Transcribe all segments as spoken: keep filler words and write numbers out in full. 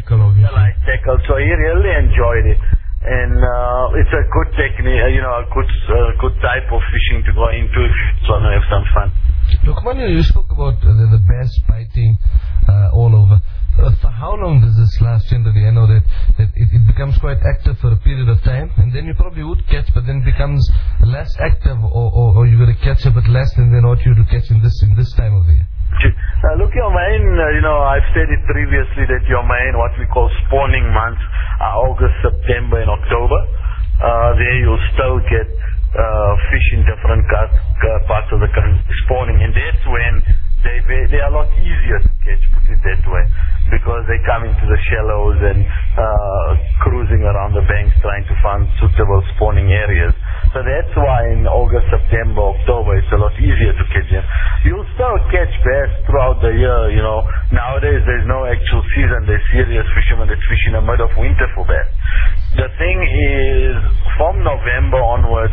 tackle, obviously. The light tackle. So he really enjoyed it. And uh, it's a good technique, uh, you know, a good uh, good type of fishing to go into if you want to have some fun. Lukman, you spoke about uh, the, the bass biting uh, all over. Uh, for how long does this last generally? I know that, that it, it becomes quite active for a period of time, and then you probably would catch, but then it becomes less active, or, or, or you're going to catch a bit less than then what you would catch in this in this time of the year. Uh, look, your main, uh, you know, I've said it previously that your main, what we call spawning months, are August, September, and October. Uh, there you'll still get uh, fish in different cut, uh, parts of the country spawning, and that's when they they are a lot easier to catch, put it that way, because they come into the shallows and uh, cruising around the banks trying to find suitable spawning areas. So that's why in August, September, October it's a lot easier to catch them. You'll still catch bass throughout the year, you know. Nowadays there's no actual season. There's serious fishermen that fish in the mid of winter for bass. The thing is, from November onwards,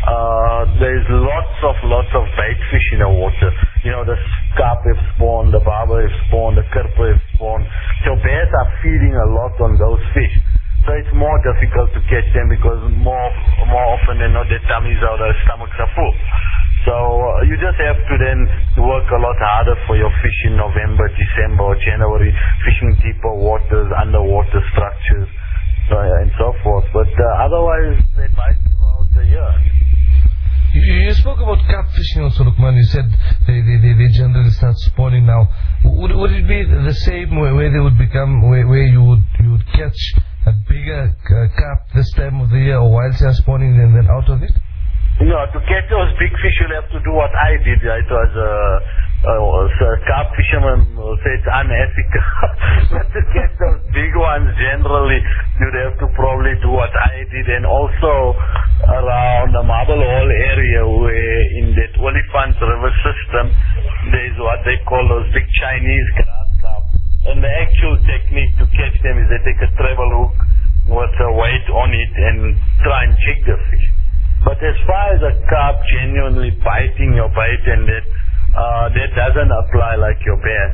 uh, there's lots of lots of bait fish in the water. You know, the carp have spawned, the barber have spawned, the kerper have spawned. So bass are feeding a lot on those fish. So it's more difficult to catch them because more more often than not their tummies or their stomachs are full. So uh, you just have to then work a lot harder for your fish in November, December, or January, fishing deeper waters, underwater structures, uh, and so forth. But uh, otherwise they bite throughout the year. You, you spoke about carp fishing also, Lukman. You said they, they, they, they generally start spawning now. Would, would it be the same way, where they would become, where, where you would you would catch a bigger uh, carp this time of the year, or while they are spawning and then out of it? No, to catch those big fish, you'll have to do what I did. I was a, a, a carp fisherman, will say it's unethical. But to catch those big ones, generally, you'd have to probably do what I did. And also around the Marble Hall area, where in that Olifants River system, there's what they call those big Chinese grass carp. And the actual technique to catch them is they take a treble hook with a weight on it and try and jig the fish. But as far as a carp genuinely biting your bait and that, uh, that doesn't apply like your bass.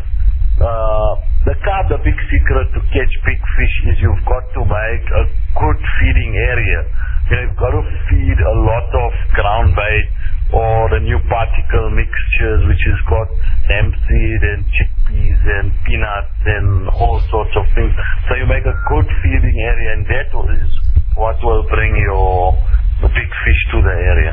Uh, the carp, the big secret to catch big fish is you've got to make a good feeding area. You know, you've got to feed a lot of ground bait or the new particle mixtures, which has got hemp seed and chickpeas and peanuts and all sorts of things. So you make a good feeding area, and that is what will bring your the big fish to the area.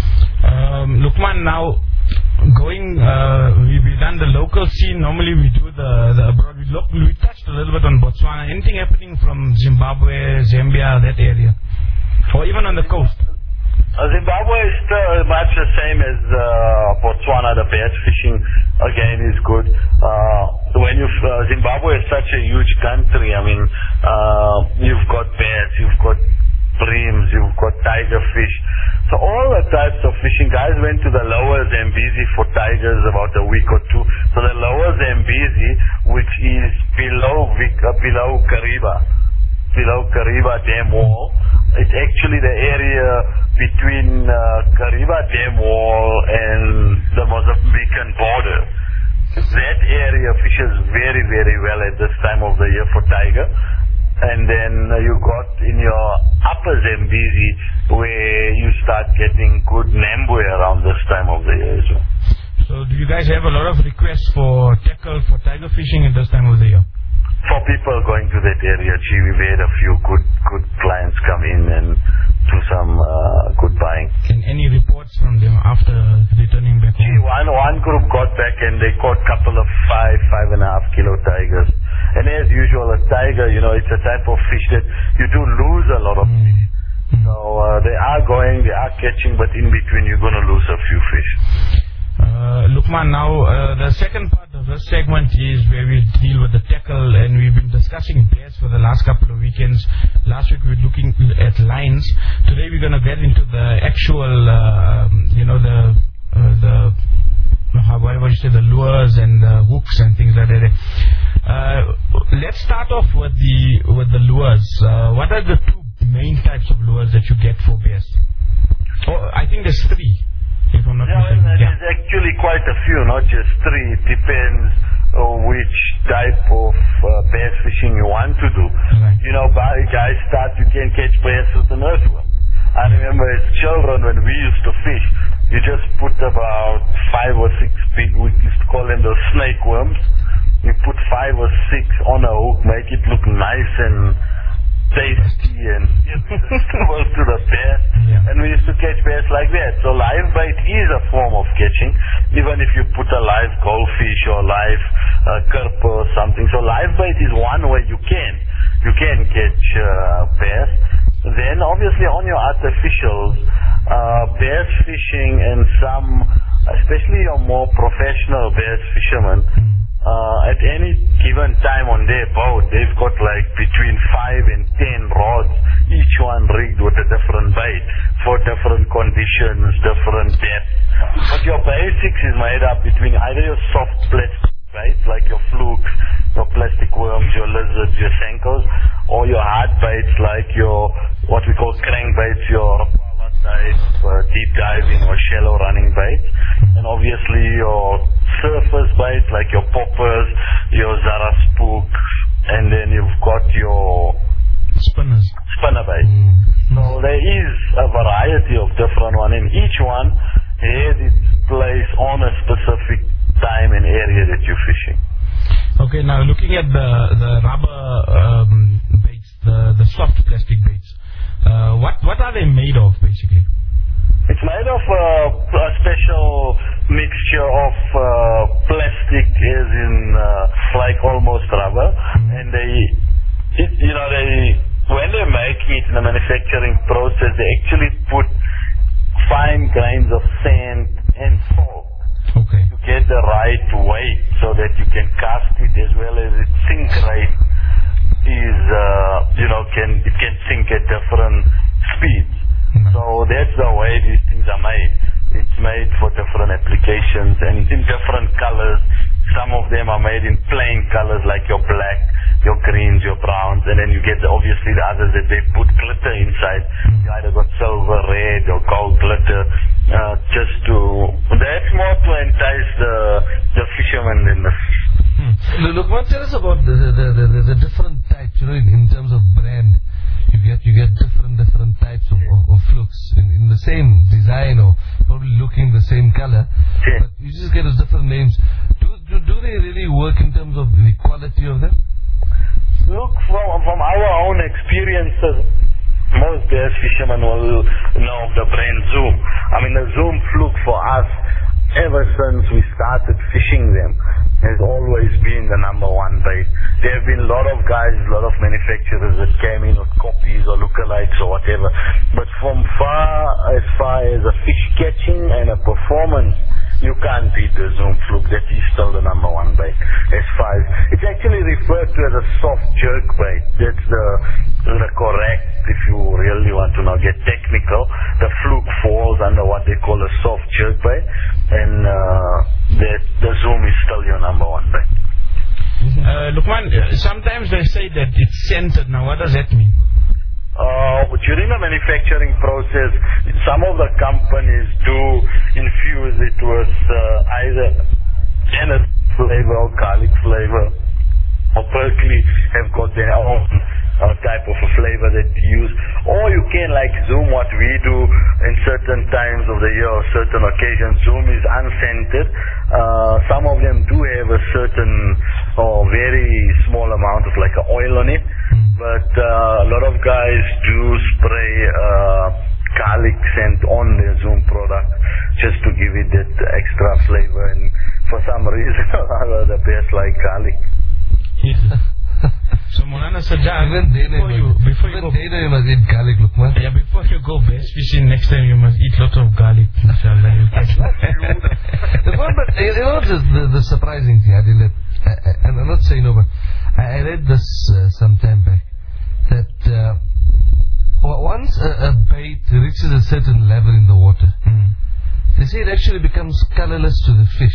Um, Lukman, now going, uh, we, we've done the local scene. Normally we do the, the abroad. We, look, we touched a little bit on Botswana. Anything happening from Zimbabwe, Zambia, that area? Or even on the coast? Uh, Zimbabwe is still much the same as uh, Botswana. The bass fishing again is good. Uh, when you uh, Zimbabwe is such a huge country. I mean, uh, you've got bass, you've got breams, you've got tiger fish. So all the types of fishing. Guys went to the lower Zambezi for tigers about a week or two. So the lower Zambezi, which is below Vic, uh, below Kariba, below Kariba Dam Wall. It's actually the area between uh, Kariba Dam Wall and the Mozambican border. That area fishes very, very well at this time of the year for tiger. And then uh, you got in your upper Zambezi where you start getting good Nambwe around this time of the year as well. So do you guys have a lot of requests for tackle, for tiger fishing at this time of the year? For people going to that area, gee, we've had a few good good clients come in and do some uh, good buying. And any reports from them after returning back home? Gee, one, one group got back and they caught a couple of five, five and a half kilo tigers. And as usual, a tiger, you know, it's a type of fish that you do lose a lot of mm. fish. So uh, they are going, they are catching, but in between you're going to lose a few fish. Uh, Lukman, now uh, the second part of this segment is where we deal with the tackle, and we've been discussing bass for the last couple of weekends. Last week we were looking at lines. Today we're going to get into the actual, uh, you know, the uh, the whatever you say, the lures and the hooks and things like that. Uh, let's start off with the with the lures. Uh, what are the two main types of lures that you get for bass? Oh, I think there's three. If I'm not yeah, mistaken. well, Yeah, there's actually quite a few, not just three. It depends on which type of uh, bass fishing you want to do. by guys start, you can catch bass with an earthworm. I remember as children when we used to fish, you just put about five or six big, we used to call them the snake worms. You put five or six on a hook, make it look nice and tasty and close to the bass. Yeah. And we used to catch bass like that. So live bait is a form of catching, even if you put a live goldfish or live uh, carp or something. So live bait is one way you can. You can catch uh, bass. Then obviously on your artificials, uh, bass fishing and some, especially your more professional bass fishermen, uh, at any given time on their boat, they've got like between five and ten rods, each one rigged with a different bait for different conditions, different depths. But your basics is made up between either your soft plastic baits like your flukes, your plastic worms, your lizards, your senkos, or your hard baits like your what we call crankbaits, your Rapala type, uh, deep diving or shallow running baits, and obviously your surface baits like your poppers, your Zara spooks, and then you've got your Spinners. spinner baits. So there is a variety of different ones, and each one has its place on a specific time and area that you're fishing. Okay, now looking at the the rubber um, baits, the the soft plastic baits, uh, what what are they made of basically? It's made of uh, a special mixture of uh, plastic, as in uh, like almost rubber, mm-hmm. and they, it, you know, they when they make it in the manufacturing process, they actually put fine grains of sand and salt. Okay. To get the right weight so that you can cast it, as well as its sink rate is, uh, you know, can it can sink at different speeds. Mm-hmm. So that's the way these things are made. It's made for different applications and in different colors. Some of them are made in plain colors like your black, your greens, your browns, and then you get the, obviously the others that they put glitter inside. You either got silver, red, or gold glitter, uh, just to, that's more to entice the the fishermen than the fish. Hmm. Look, what tell us about the the, the, the, the different types, you know, in, in terms of brand. You get you get different different types of, of, of flukes in, in the same design or probably looking the same color, Yeah. but you just get those different names. Do, do do they really work in terms of the quality of them? Look, from, from our own experiences, most bass fishermen will know of the brand Zoom. I mean, the Zoom fluke for us, ever since we started fishing them, has always been the number one bait. There have been a lot of guys, a lot of manufacturers that came in with copies or lookalikes or whatever. But from far, as far as a fish catching and a performance, you can't beat the Zoom fluke. That is still the number one bait. As far as it's actually referred to as a soft jerk bait. That's the the correct, if you really want to now get technical, the fluke falls under what they call a soft jerk bait, and uh, that the Zoom is still your number one bait. Uh, Lukman, uh, sometimes they say that it's scented. Now, what does that mean? Uh, during the manufacturing process, some of the companies do infuse it with uh, either anise flavor or garlic flavor, or Berkeley have got their own uh, type of a flavor that they use, or you can like Zoom, what we do in certain times of the year or certain occasions. Zoom is unscented. Uh, some of them do have a certain or very small amount of like an oil on it, but uh, a lot of guys do spray uh, garlic scent on their Zoom product just to give it that extra flavor, and for some reason or other the bears like garlic. Yes. So Maulana Sajjad, Even they know before you, before you even go, they know you must eat garlic, Lukman. yeah, before you go bass fishing next time, you must eat lots of garlic. Inshallah, you can. Lukman, but you know the, the, the surprising thing, Adil, that I, I, I'm not saying no, but I, I read this uh, some time back, that uh, once a, a bait reaches a certain level in the water, Mm. they say it actually becomes colorless to the fish.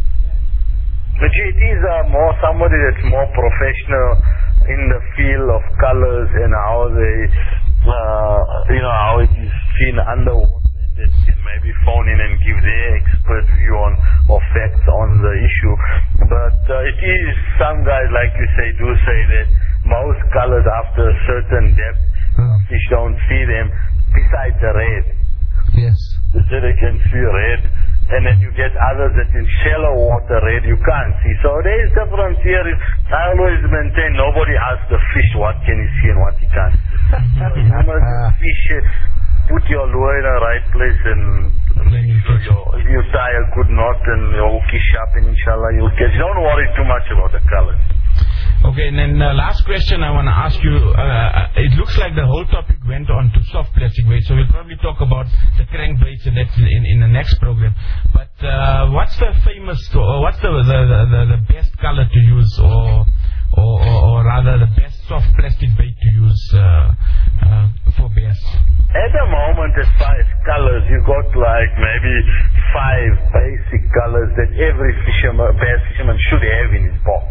But it is uh, more somebody that's more professional in the field of colors and how they, uh, you know, how it is seen underwater, and that can maybe phone in and give their expert view on or facts on the issue. But uh, it is, some guys, like you say, do say that most colors after a certain depth. Hmm. Fish don't see them besides the red. Yes. The they can see red. And then you get others that in shallow water red you can't see. So there is difference here. I always maintain nobody asks the fish what can he see and what he can't see. So you must fish it, put your lure in the right place and Then you so catch your, if you tie a good knot and your hook is sharp and inshallah you'll catch. Don't worry too much about the colors. Okay, and then uh, last question I want to ask you. Uh, it looks like the whole topic went on to soft plastic baits, so we'll probably talk about the crankbaits and that in, in the next program. But uh, what's the famous, or what's the the, the the best color to use, or or, or, or rather the best soft plastic bait to use uh, uh, for bass? At the moment, as far as colors, you got like maybe five basic colors that every fisherman, bass fisherman should have in his box.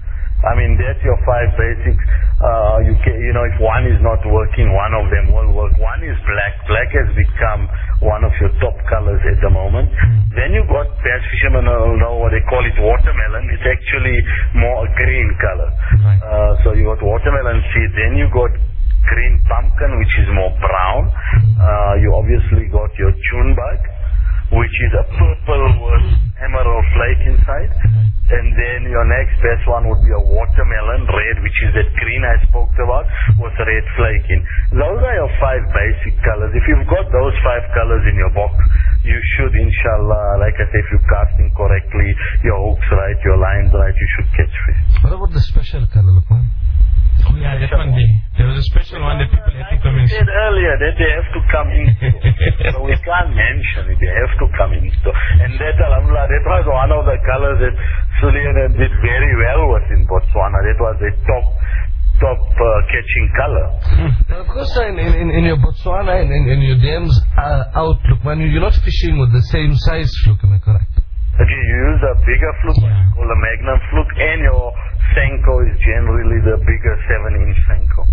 I mean, that's your five basics. Uh, you can, you know, if one is not working, one of them will work. One is black. Black has become one of your top colors at the moment. Mm. Then you got bass fishermen will know what they call it watermelon. It's actually more a green color. Right. Uh, so you got watermelon seed. Then you got green pumpkin, which is more brown. Uh, you obviously got your June bug, which is a purple with emerald flake inside. And then your next best one would be a watermelon red, which is that green I spoke about, with red flake in. Those are your five basic colors. If you've got those five colors in your box, you should, inshallah, like I say, if you're casting correctly, your hooks right, your lines right, you should catch fish. What about the special color, Lukman? Oh yeah, that one day. There was a special one that people had to come in. I said earlier that they have to come in. So we can't mention it. They have to come in. So, and that, alhamdulillah, that was one of the colors that Sulian did very well with in Botswana. That was the top top uh, catching color. Now, of course, in, in, in your Botswana and in, in your dams uh, outlook, man, you're not fishing with the same size fluke, am I correct? Okay, you use a bigger fluke, Yeah. called a magnum fluke, and your Senko is generally the bigger seven inch Senko.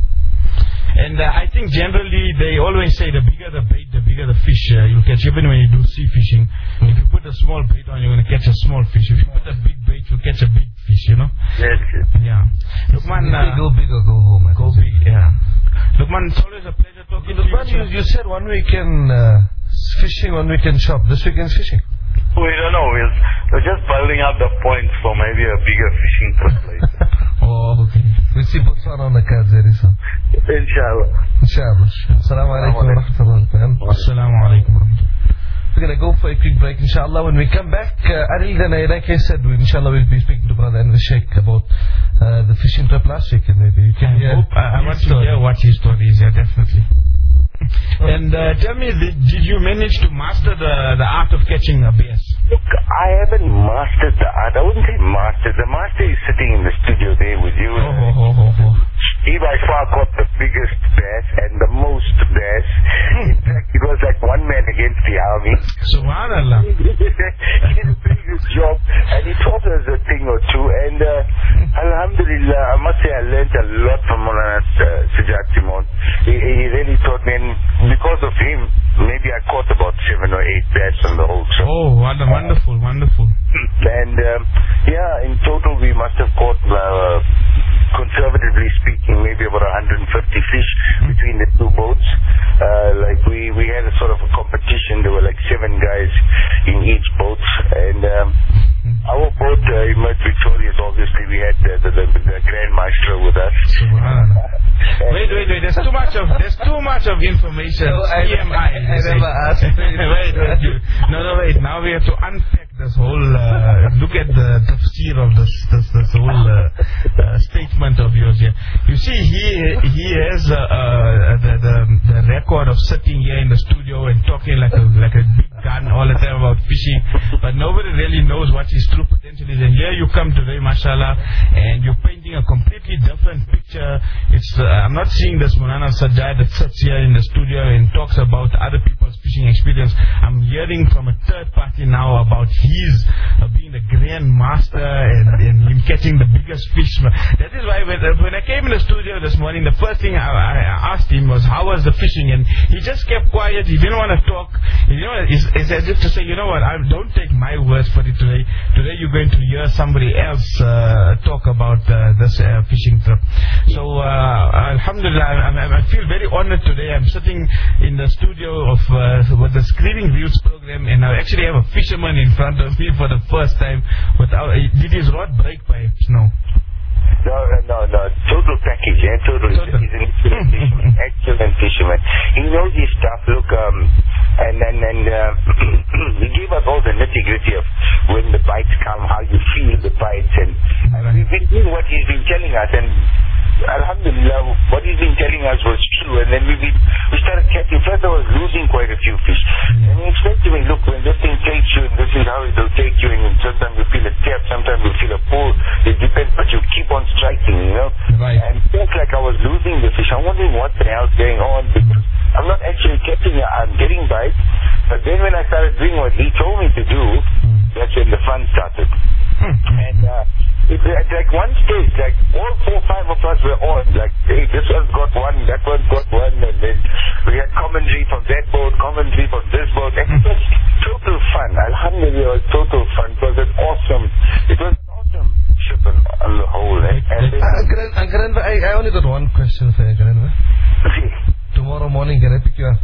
And uh, I think generally they always say the bigger the bait, the bigger the fish uh, you'll catch. Even when you do sea fishing, if you put a small bait on, you're going to catch a small fish. If you put a big bait, you'll catch a big fish, you know? Yes, yes. Yeah. Lukman, Either uh, go big or go home. I go think. big, yeah. Lukman, it's always a pleasure talking to Lukman, you. you, you said one weekend uh, fishing, one weekend shop. This weekend's fishing. We don't know. We're, we're just building up the points for maybe a bigger fishing trip later. Oh, okay. We'll see Botswana on the cards very soon. Inshallah. Inshallah. Assalamu alaikum wa rahmatullahi wa Assalamu alaikum wa rahmatullahi. We're going to go for a quick break, inshallah. When we come back, uh, Adil, then, uh, like I said, we, inshallah, we'll be speaking to Brother Anwar Sheikh about uh, the fishing trip last weekend, maybe. You can I hear hope, I, I want to story. hear what his story is, yeah, definitely. And uh, tell me, did, did you manage to master the, the art of catching a bass? Look, I haven't mastered the art. I wouldn't say mastered. The master is sitting in the studio there with you. Oh, oh, oh, oh, oh. He by far caught the biggest bass and the most bass. In fact, it was like one man against the army. Subhanallah. He did a pretty good job, and he taught us a thing or two. And uh, Alhamdulillah, I must say I learned a lot from Maulana uh, Sujat Simon. He, he really taught me, and because of him, maybe I caught about seven or eight bass on the whole trip. Oh, what a wonderful, wonderful. And um, yeah, in total we must have caught, uh, conservatively speaking, maybe about one hundred fifty fish between the two boats. Uh, like we, we had a sort of a competition. There were like seven guys in each boat, and um, our boat uh, emerged victorious. Obviously, we had the, the, the, the Grand Maestro with us. Subhanallah. Wait, wait, wait. There's too much of there's too much of information. No, I- E M I. I never asked. wait, wait. You, no, no, wait. Now we have to unpack this whole. Uh, look at the tafsir of this this, this whole uh, uh, statement of yours here. You see, he he has uh, uh, the, the the record of sitting here in the studio and talking like a like a big gun all the time about fishing, but nobody really knows what his true potential is. And here you come today, mashallah, and you're painting a completely different picture. It's uh, I'm not seeing this Maulana Sajjad that sits here in the studio and talks about other people's fishing experience. I'm hearing from a third party now about his uh, being the grand master and, and him catching the biggest fish. That is why when, uh, when I came in the studio this morning, the first thing I, I asked him was how was the fishing, and he just kept quiet. He didn't want to talk. You know, it's, it's as if to say, you know what, I don't take my words for it today. Today you're going to hear somebody else uh, talk about uh, this uh, fishing. fishing trip. So, uh, Alhamdulillah, I, I, I feel very honored today. I'm sitting in the studio of uh, with the Screaming Views program, and I actually have a fisherman in front of me for the first time. Without, did his rod break by no? No, no, no. Total package, yeah. Total. Total. He's an excellent fisherman. Excellent fisherman. He knows his stuff. Look, um, and and and uh, he gave us all the nitty gritty of when the bites come, how you feel the bites, and, and we've been doing what he's been telling us, and Alhamdulillah, what he's been telling us was true. And then we we, we started catching. First, I was losing quite a few fish, and he explained to me, look, when this thing takes you, this is how it will take you, and sometimes you feel a tap, sometimes you feel a pull. It depends, but you keep on striking, you know. Right. And it felt like I was losing the fish. I'm wondering what the hell's going on, because I'm not actually catching it. I'm getting bites. But then when I started doing what he told me to do, that's when the fun started. And uh, it, at like one stage, like all four, five of us were on. Like, hey, this one's got one, that one's got one, and then we had commentary from that boat, commentary from this boat. And it was total fun. Alhamdulillah, it was total fun. It was an awesome. It was an awesome ship on, on the whole. Eh? And then, uh, Granva, I, I only got one question for you, Granva. Okay. Tomorrow morning, can I pick you up?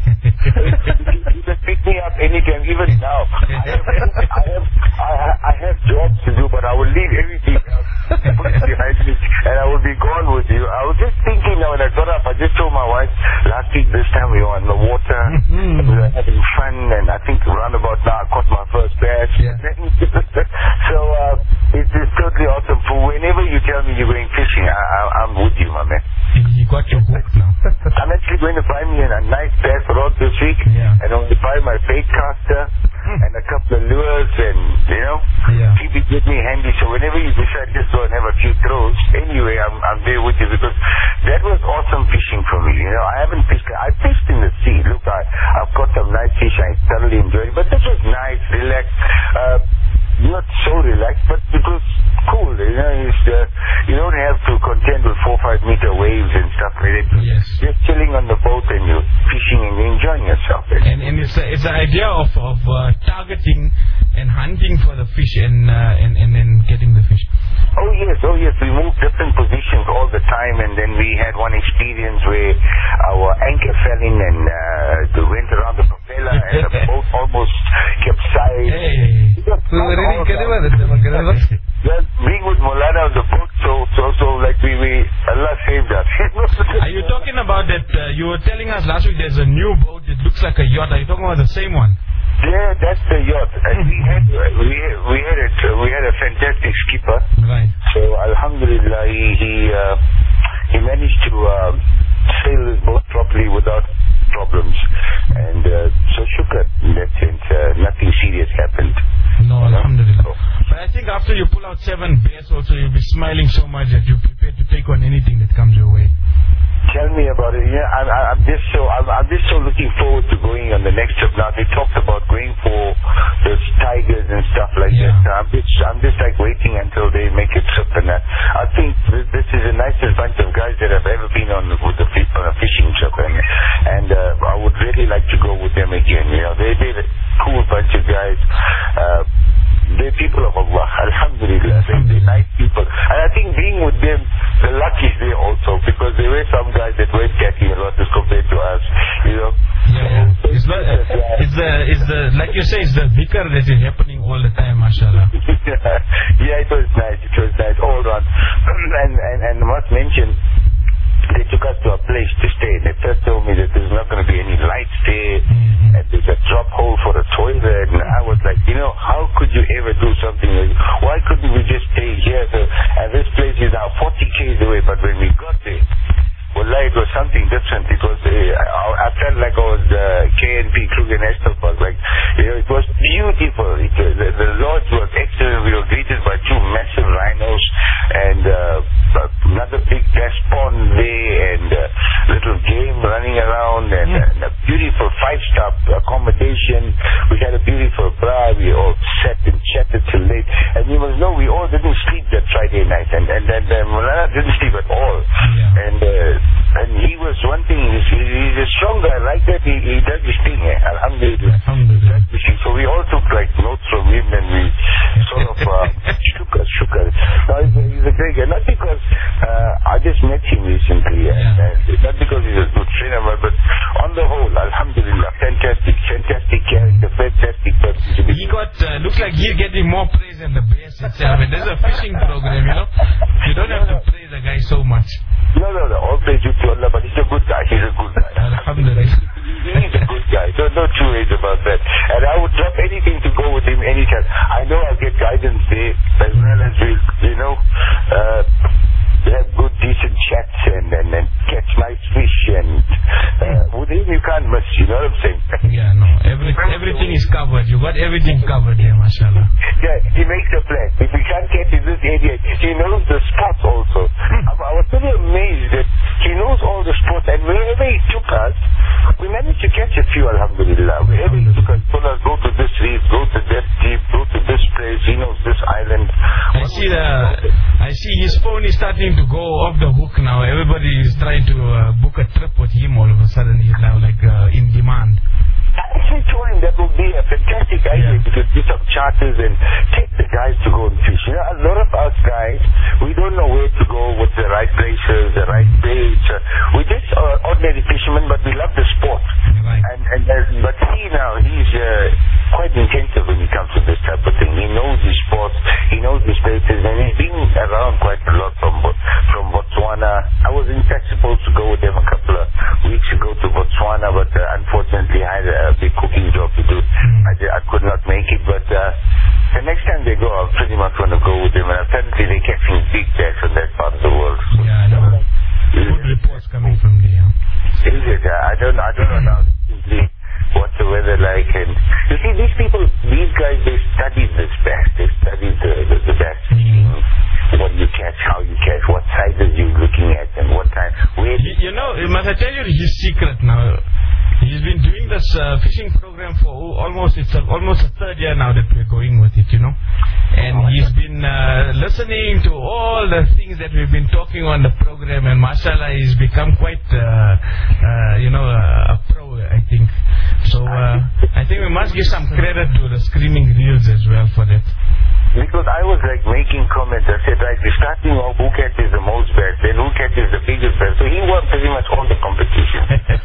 You can pick me up anytime, even now. I have, I have, I have, I have jobs to do, but I will leave everything else behind me, and I will be gone with you. I was just thinking now when I got up, I just told my wife last week this time we were on the water, mm-hmm. we were having fun, and I think around about now I caught my first bass. Yeah. So uh, it is totally awesome. For whenever you tell me you're going fishing, I, I, I'm with you, my man. You got your hook now. I'm actually going to buy me a, a nice bass rod this week, yeah. and I'm going to buy my bait caster mm. and a couple of lures, and you know, yeah. keep it with me handy. So whenever you decide just go and have a few throws, anyway, I'm I'm there with you, because that was awesome fishing for me. You know, I haven't fished. I fished in the sea. Look, I I've got some nice fish. I thoroughly enjoyed it, but this was nice, relaxed. Uh, not so relaxed, but it was cool. You know, it's, uh, you don't have to contend with four, five meter waves and stuff like that. Yes. Just chilling on the boat and you're fishing and you're enjoying yourself. And, and it's, a, it's the idea of, of uh, targeting and hunting for the fish and, uh, and, and then getting the fish. Oh yes, oh yes. We moved different positions all the time, and then we had one experience where our anchor fell in and uh, went around the propeller and the boat almost capsized. Hey. We were reading Kalima that time, Kalima. Well, being with Molana on the boat, so, so, so, like we, we, Allah saved us. Are you talking about that, uh, you were telling us last week there's a new boat, it looks like a yacht. Are you talking about the same one? Yeah, that's the yacht. And we had, we, we had it, uh, we had a fantastic skipper. Right. So, Alhamdulillah, he, he, uh, he managed to, uh, sail his boat properly without problems. And, uh, so shukr in that sense, uh, nothing serious happened. No, Alhamdulillah. But I think after you pull out seven bears also, you'll be smiling so much that you're prepared to take on anything that comes your way. Tell me about it. Yeah, I'm, I'm just so I'm, I'm just so looking forward to going on the next trip. Now they talked about going for those tigers and stuff like yeah. that. I'm just I'm just like waiting until they make a trip, and uh, I think this, this is the nicest bunch of guys that have ever been on with the on a fishing trip, and and uh, I would really like to go with them again. You know, they they're a cool bunch of guys. Uh, They're people of Allah, Alhamdulillah. They're, they're nice people. And I think being with them, the luck is there also, because there were some guys that weren't catching a lot as compared to us, you know. Yeah, yeah. It's, not, uh, it's the, it's the, like you say, it's the dhikr that is happening all the time, mashallah. Yeah, it was nice, it was nice, all around. And, and, and I must mention, they took us to a place to stay. They first told me that there's not going to be any lights there, mm-hmm. and there's a drop hole for the toilet. And I was like, you know, how could you ever do something like, why couldn't we just stay here? So, and this place is now forty k's away, but when we got there, well, it was something different. It was, uh, I, I felt like I was uh, K N P, Kruger National Park. Like, you know, it was beautiful. It, uh, the, the lodge was excellent. We were greeted by two massive rhinos and uh, another big gas pond there, and uh, little game running around, and, yeah. and a beautiful five-star accommodation. We had a beautiful bar. We all sat and chatted till late. And you must know, we all didn't sleep that Friday night, and and, and uh, Molana didn't sleep at all. Yeah. And uh, and he was one thing. He's, he's a strong guy like that. He, he does his thing. Eh? Alhamdulillah. Alhamdulillah. So we all took like notes from him, and we sort of uh, shook us, shook us. Now he's a, he's a great guy. Not because uh, I just met him recently, and, Yeah. and not because he's a good friend of mine, but on the whole, alhamdulillah, fantastic, fantastic character, fantastic person to be. He got, uh, looks like he's getting more praise than the bears itself. And there's a fishing program, you know. You don't have to praise the guy so much. No, no, no, all praise due to Allah, but he's a good guy, he's a good guy. Alhamdulillah. He's a good guy, no, no two ways about that. And I would drop anything to go with him anytime. I know I'll get guidance there, as well as we, you know, uh, have good decent chats and, and, and catch nice fish, and uh, with him you can't miss, you know what I'm saying? Yeah, no, every, everything is covered. You got everything covered here, mashallah. Yeah, he makes a plan. If we can't catch in this area, he knows the spots also. I, I was really amazed that he knows all the spots, and wherever he took us, we managed to catch a few, alhamdulillah. Wherever he took us, told us, go to this reef, go to that deep, go to this place, he knows this island. I see the, I see his phone is starting to go off the hook now. Everybody is trying to uh, book a trip with him all of a sudden. He's now like uh, in demand. I actually told him that would be a fantastic idea. Yeah. We could do some charters and take the guys to go and fish. You know, a lot of us guys, we don't know where to go, what's the right places, the right baits. Uh, we're just uh, ordinary fishermen, but we love the sport. Right. And, and uh, but he now, he's uh, quite intensive when it comes to this type of thing. He knows his sports, he knows his places, and he's been around quite a lot from from Botswana. I was in fact supposed to go with them a couple of weeks ago to Botswana, but uh, unfortunately I had a a big cooking job to do. Mm. I, did, I could not make it, but uh, the next time they go, I'm pretty much going to go with them. And apparently they're catching big bass on that part of the world. So, Yeah, I know. Good reports coming from there. is it? Uh, I don't. I don't know now. Simply what's the weather like? And you see, these people, these guys, they studied this bass. They studied the the, the bass. Mm. What you catch, how you catch, what sizes you're looking at, and what time. Where? You, you know, must I tell you his secret now? He's been doing this uh, fishing program for almost, it's a, almost a third year now that we're going with it, you know. And he's been uh, listening to all the things that we've been talking on the program, and mashallah, he's become quite, uh, uh, you know, a, a pro, I think. So uh, I think we must give some credit to the Screaming Reels as well for that. Because I was like making comments. I said, right, we're starting off who catches the most bass, then who catches the biggest bass. So he won pretty much all the competition.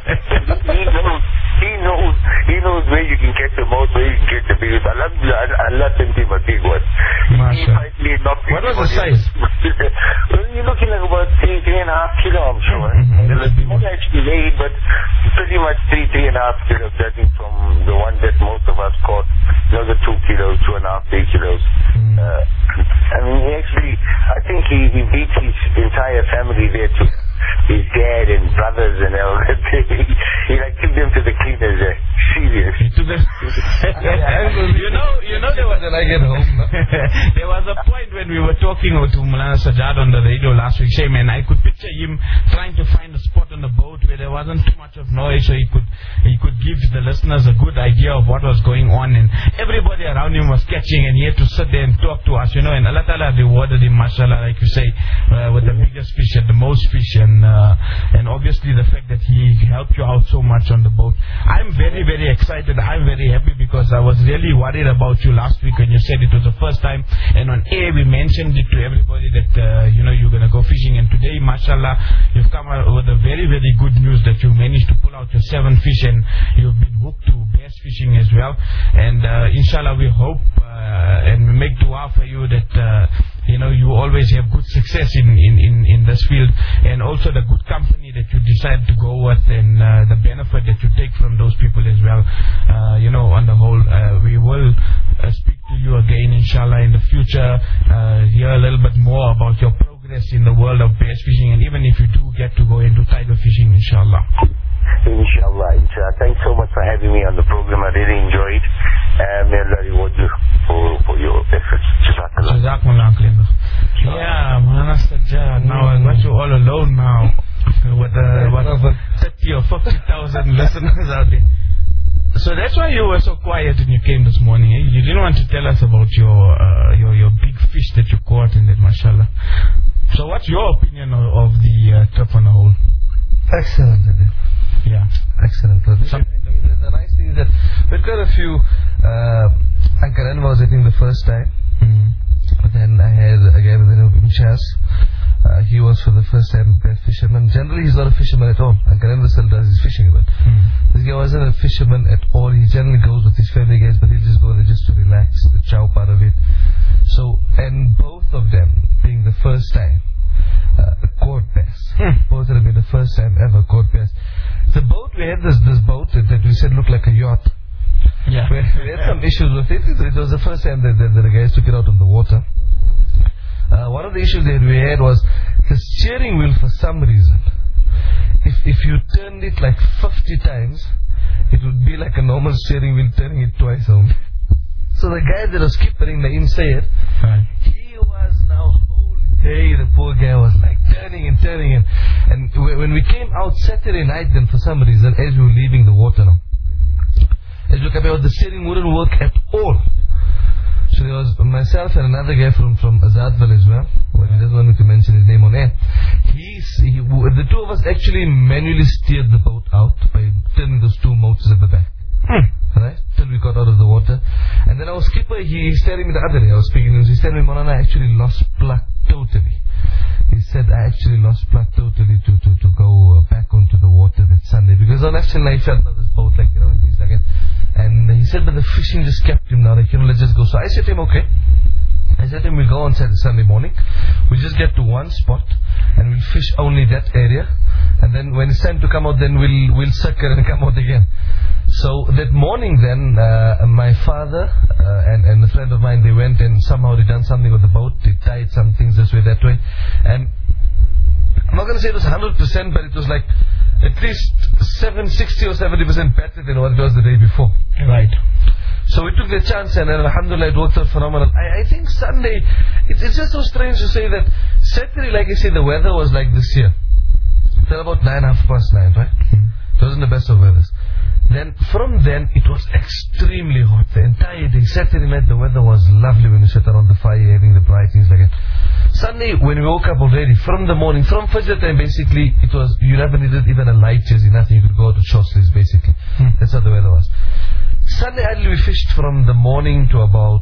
he knows, he knows, he knows where you can catch the most, where you can catch the biggest. Alhamdulillah, Allah sent him a big one. He finally knocked What was the size? Well, you're looking like about three, three and a half kilo, I'm sure. Mm-hmm. Not actually weighed, but pretty much three, three and a half kilos, judging from the one that most of us caught. You know, the two kilos, two and a half, three kilos. Uh, I mean, he actually, I think he, he beat his entire family there too. His dad and brothers and all that. he, he like took them to the cleaners there. Serious. To the you know, you know there was, Then I get home. No? there was a point when we were talking to Mulana Sajjad on the radio last week, Shay, man, I could picture him trying to find a spot on the boat where there wasn't too much of noise, so he could he could give the listeners a good idea of what was going on, and everybody around him was catching, and he had to sit there and talk to us, you know, and Allah Ta'ala rewarded him, mashallah, like you say, uh, with the biggest fish and the most fish, and uh, and obviously the fact that he helped you out so much on the boat. I'm very, very excited. I'm very happy because I was really worried about you last week when you said it was the first time, and on air we mentioned it to everybody that uh, you know, you're going to go fishing, and today, mashallah, you've come out with a very, very good news that you managed to pull out your seven fish, and you've been hooked to bass fishing as well. And uh, inshallah, we hope uh, and we make dua for you that uh, you know, you always have good success in, in, in, in this field, and also the good company that you decide to go with, and uh, the benefit that you take from those people as well. Uh, you know, on the whole, uh, we will uh, speak to you again, inshallah, in the future, uh, hear a little bit more about your progress in the world of bass fishing, and even if you do get to go into tiger fishing, inshallah. Inshallah, inshallah. Thanks so much for having me on the program. I really enjoyed it. Uh, may Allah reward you for, for your efforts. Jazakallah. Jazakumullah khairan. Yeah, Mulana Sajjad, now I got you all alone now. With uh, what, thirty or fifty thousand listeners out there. So that's why you were so quiet when you came this morning. Eh? You didn't want to tell us about your uh, your your big fish that you caught in it, mashallah. So what's your opinion of, of the uh, trip on the whole? Excellent. Yeah. Excellent. The, the, the nice thing is that we've got a few. Uh, Ankaran was, I think, the first time. Mm. Then I had, I gave it a chance. Uh, he was for the first time a fisherman. Generally, he's not a fisherman at all. And Karendra still does his fishing, but Mm. this guy wasn't a fisherman at all. He generally goes with his family guys, but he'll just go there just to relax, the chow part of it. So, and both of them being the first time uh, caught bass. Hmm. Both of them being the first time ever caught bass. The boat, we had this this boat that, that we said looked like a yacht. Yeah. We, we had some issues with it. It, it was the first time that, that, that the guys took it out on the water. Uh, one of the issues that we had was the steering wheel. For some reason, if if you turned it like fifty times, it would be like a normal steering wheel turning it twice only. So the guy that was skippering the inside, Right. he was now whole day, the poor guy was like turning and turning and, and w- when we came out Saturday night, then for some reason, as we were leaving the water now, as we came out, the steering wouldn't work at all. So there was myself and another guy from, from Azadville as well. Well, he doesn't want me to mention his name on air. He's, he, w- the two of us actually manually steered the boat out by turning those two motors at the back. Hmm. Right? Till we got out of the water. And then our skipper, he, he's telling me the other day, I was speaking to him, he's telling me, Morana, I actually lost pluck totally. He said, I actually lost pluck totally to, to, to go uh, back onto the water that Sunday. Because on actual night, I felt about this boat, like, you know, and things like that. And he said, but the fishing just kept him now, like, you know, let's just go. So I said to him, okay. I said to him, we'll go on Saturday, Sunday morning. We'll just get to one spot and we'll fish only that area. And then when it's time to come out, then we'll we'll circle and come out again. So that morning then, uh, my father uh, and, and a friend of mine, they went and somehow they done something with the boat. They tied some things this way, that way. And I'm not going to say it was one hundred percent, but it was like at least seven, sixty or seventy percent better than what it was the day before. Right. So we took the chance and then alhamdulillah it worked out phenomenal. I, I think Sunday, it, it's just so strange to say that Saturday, like I say, the weather was like this year. Till about nine, half past nine, right? It wasn't the best of weathers. Then from then it was extremely hot the entire day. Saturday night the weather was lovely when we sat around the fire having the bright things like that. Sunday when we woke up already, from the morning, from Fajr time basically, it was, you never needed even a light jersey, nothing, you could go out to short sleeves basically. Hmm. That's how the weather was. Sunday idly we fished from the morning to about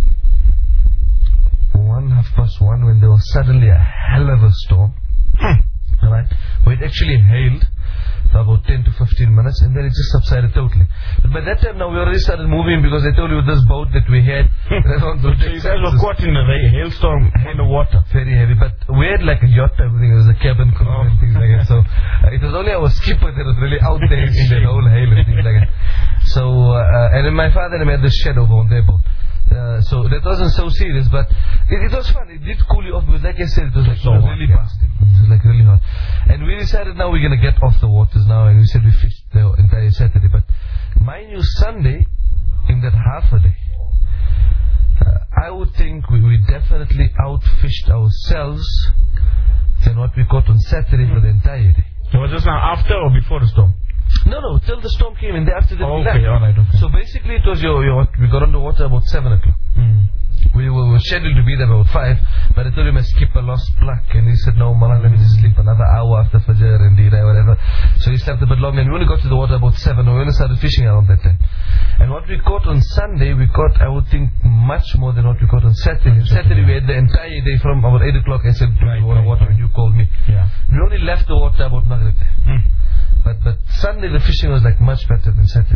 one, half past one, when there was suddenly a hell of a storm. Alright, where it actually hailed for about ten to fifteen minutes and then it just subsided totally. But by that time now we already started moving because I told you this boat that we had. So you guys were caught in a ra- hailstorm in the water. Very heavy, but we had like a yacht type of thing. There was a cabin crew Oh. and things like that. So uh, it was only our skipper that was really out there in that whole hail and things like that. So, uh, and then my father and I had the shed over on their boat. Uh, so that wasn't so serious, but it, it was fun. It did cool you off because, like I said, it was like So it was hot, really yeah. busting. It was like really hot. And we decided now we're going to get off the waters now, and we said we fished the entire Saturday. But mind you, Sunday, in that half a day, uh, I would think we, we definitely outfished ourselves than what we caught on Saturday for the entire day. So was this now after or before the storm? No, no, till the storm came in. The after that we Okay, left. alright, okay. So basically it was your, your, we got on the water about seven o'clock. Mm. We were, were scheduled to be there about five, but I told him my skipper lost pluck, and he said, no, Maran, let me just sleep another hour after Fajr and Dira, whatever. So he slept a bit longer, and we only got to the water about seven, and we only started fishing around that time. And what we caught on Sunday, we caught, I would think, much more than what we caught on Saturday. On Saturday, we had the entire day from about eight o'clock, I said, Right, we want right, water right. when you called me. Yeah. We only left the water about Maghrib. Mm. But, but Sunday, the fishing was like much better than Saturday.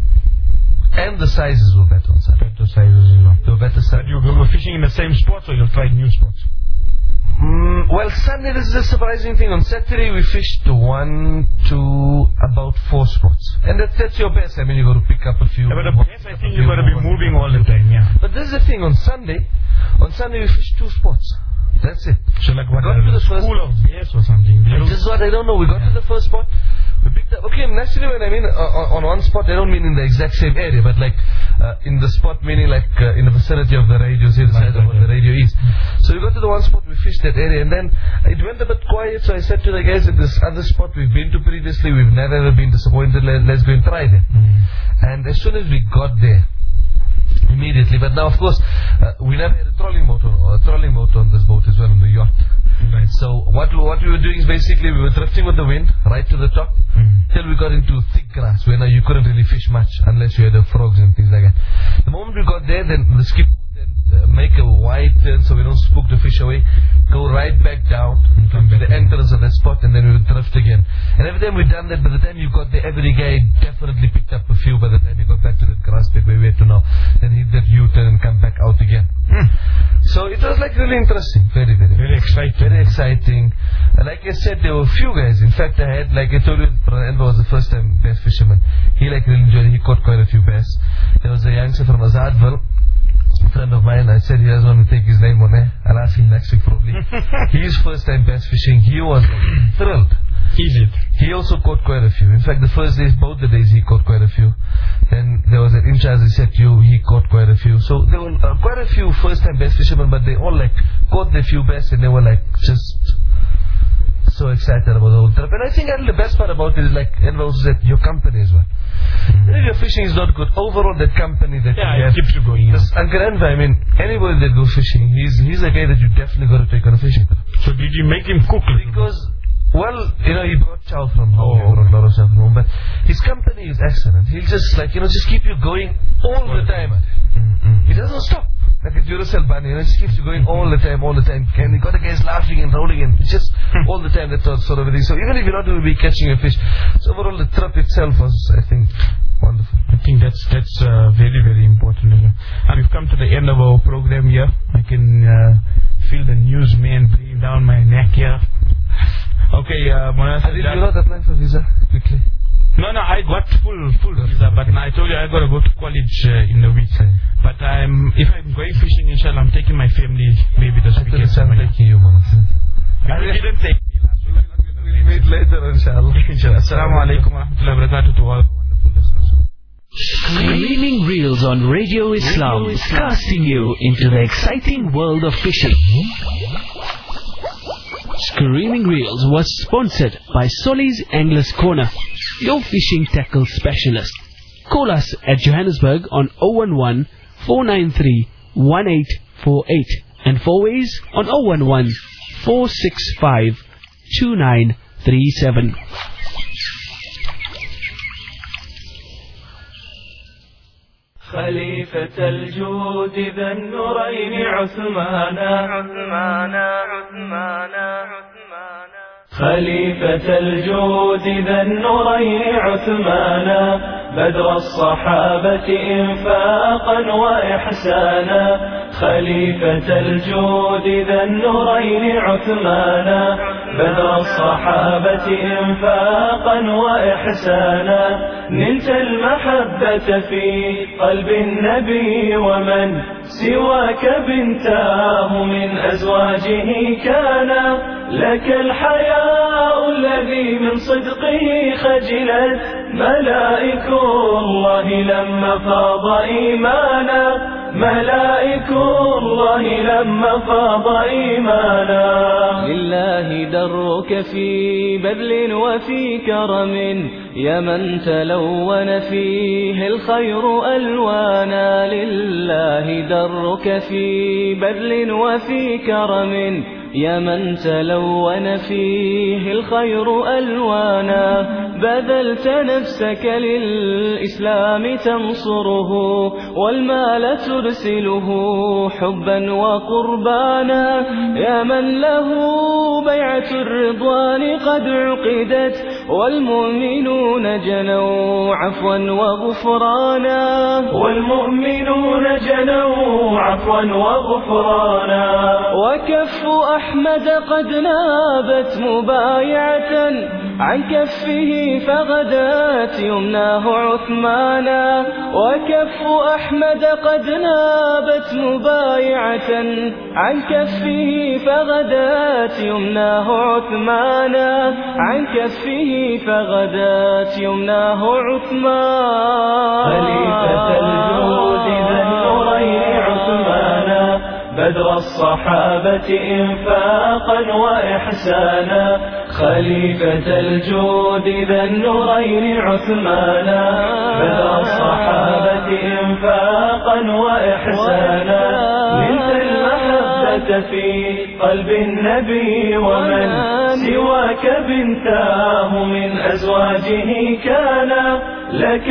And the sizes were better on Saturday. Better sizes as well. They were better But sizes. you were fishing in the same spots or you tried new spots? Mm, well, Sunday, this is a surprising thing. On Saturday, we fished one, two, about four spots. And that's, that's your best. I mean, you got to pick up a few. Yeah, but the more, best, pick I up think a you've few got to be more, moving pick up all a the few. time, yeah. But this is the thing. On Sunday, on Sunday, we fished two spots. That's it. So like what, got a to the first- school of bears or something? Little- This is what I don't know. We got Yeah. to the first spot. We picked up. Okay, naturally, when I mean uh, on one spot, I don't mean in the exact same area, but like uh, in the spot, meaning like uh, in the vicinity of the radio, say the Right, side of right, what the right. radio is. So we got to the one spot, we fished that area, and then it went a bit quiet. So I said to the guys, at this other spot we've been to previously, we've never ever been disappointed. Let, let's go and try there. Mm. And as soon as we got there, immediately, but now of course uh, we never had a trolling motor or a trolling motor on this boat as well, on the yacht. Right. So what what we were doing is basically we were drifting with the wind right to the top Mm. till we got into thick grass where now you couldn't really fish much unless you had the frogs and things like that. The moment we got there, then the skipper would then uh, make a wide turn so we don't spook the fish away, go right back down to the entrance of that spot, and then we would drift again. And every time we'd done that, by the time you got there, every guy definitely picked up a few by the time you got back to that grass pit where we had to now then hit that U-turn and come back out again. Mm. So it was like really interesting, very, very, very exciting. Very exciting. And like I said, there were a few guys. In fact, I had, like I told you, Brother Enver was the first time bass fisherman. He like really enjoyed it. He caught quite a few bass. There was a youngster from Azadville, a friend of mine. I said he doesn't want to take his name on there. I'll ask him next week probably. His first time bass fishing, he was thrilled. He did. He also caught quite a few. In fact, the first days, both the days, he caught quite a few. Then there was an Incha, as I said to you, he caught quite a few. So there were uh, quite a few first-time bass fishermen, but they all like caught their few bass, and they were like just so excited about the whole trip. And I think the best part about it is, like Enver also said, your company as well. Mm-hmm. If your fishing is not good, overall that company that yeah, you have, it keeps you going. Yeah. Uncle Enver, I mean, anybody that goes fishing, he's he's a guy that you definitely got to take on a fishing trip. So did you make him cook? Because, well, you know, he brought chow from home, oh, he brought a lot of stuff from home, but his company is excellent. He'll just, like, you know, just keep you going all oh, the time. Mm-hmm. He doesn't stop. Like a Duracell bunny, you know, it just keeps you going all the time, all the time. And you got the guys laughing and rolling and just all the time, that sort of thing. So even if you're not going to be catching a fish, so overall the trip itself was, I think, wonderful. I think that's that's uh, very, very important. And we've come to the end of our program here. I can uh, feel the newsman breathing down my neck here. Okay, uh, Monas, did you not apply for visa quickly? No, no, I got full full visa, but I told you I got to go to college uh, in a week. But I'm if I'm going fishing, inshallah, I'm taking my family maybe this I weekend. I'm taking you, Monas. You didn't take me last week. We'll meet later, inshallah. Inshallah. Assalamu alaikum wa rahmatullahi wa barakatuh to all our wonderful listeners. Screaming Reels on Radio Islam, Radio Islam, casting you into the exciting world of fishing. Screaming Reels was sponsored by Solly's Anglers Corner, your fishing tackle specialist. Call us at Johannesburg on zero one one, four nine three, one eight four eight and Fourways on zero one one, four six five, two nine three seven. خليفة الجود ذا النورين عثمانا عثمانا عثمانا عثمانا خليفة الجود ذا النورين عثمانا بدر الصحابة إنفاقا وإحسانا خليفة الجود ذا النورين عثمانا بدر الصحابة إنفاقا وإحسانا نلت المحبة في قلب النبي ومن سواك بنتاه من أزواجه كان لك الحياء الذي من صدقه خجلت ملائك الله لما فاض إيمانا ملائك الله لما فاض إيمانا لله درك في بذل وفي كرم يا من تلون فيه الخير ألوانا لله درك في بذل وفي كرم يا من تلون فيه الخير ألوانا بذلت نفسك للإسلام تنصره والمال ترسله حبا وقربانا يا من له بيعة الرضوان قد عقدت والمؤمنون جنوا عفوا وغفرانا والمؤمنون جنوا عفوا وغفرانا وكف أحمد قد نابت مبايعة عن كفه فغدات يمناه عثمانا وكف أحمد قد نابت مبايعة عن كفه فغدات يمناه عثمانا عن كفه فغدات يمناه عثمان خليفة الجود ذا النورين عثمانا بدر الصحابة إنفاقا وإحسانا خليفة الجود ذا النورين عثمانا بدر الصحابة إنفاقا وإحسانا نلت المحبة في قلب النبي ومن سواك بنتاه من أزواجه كان لك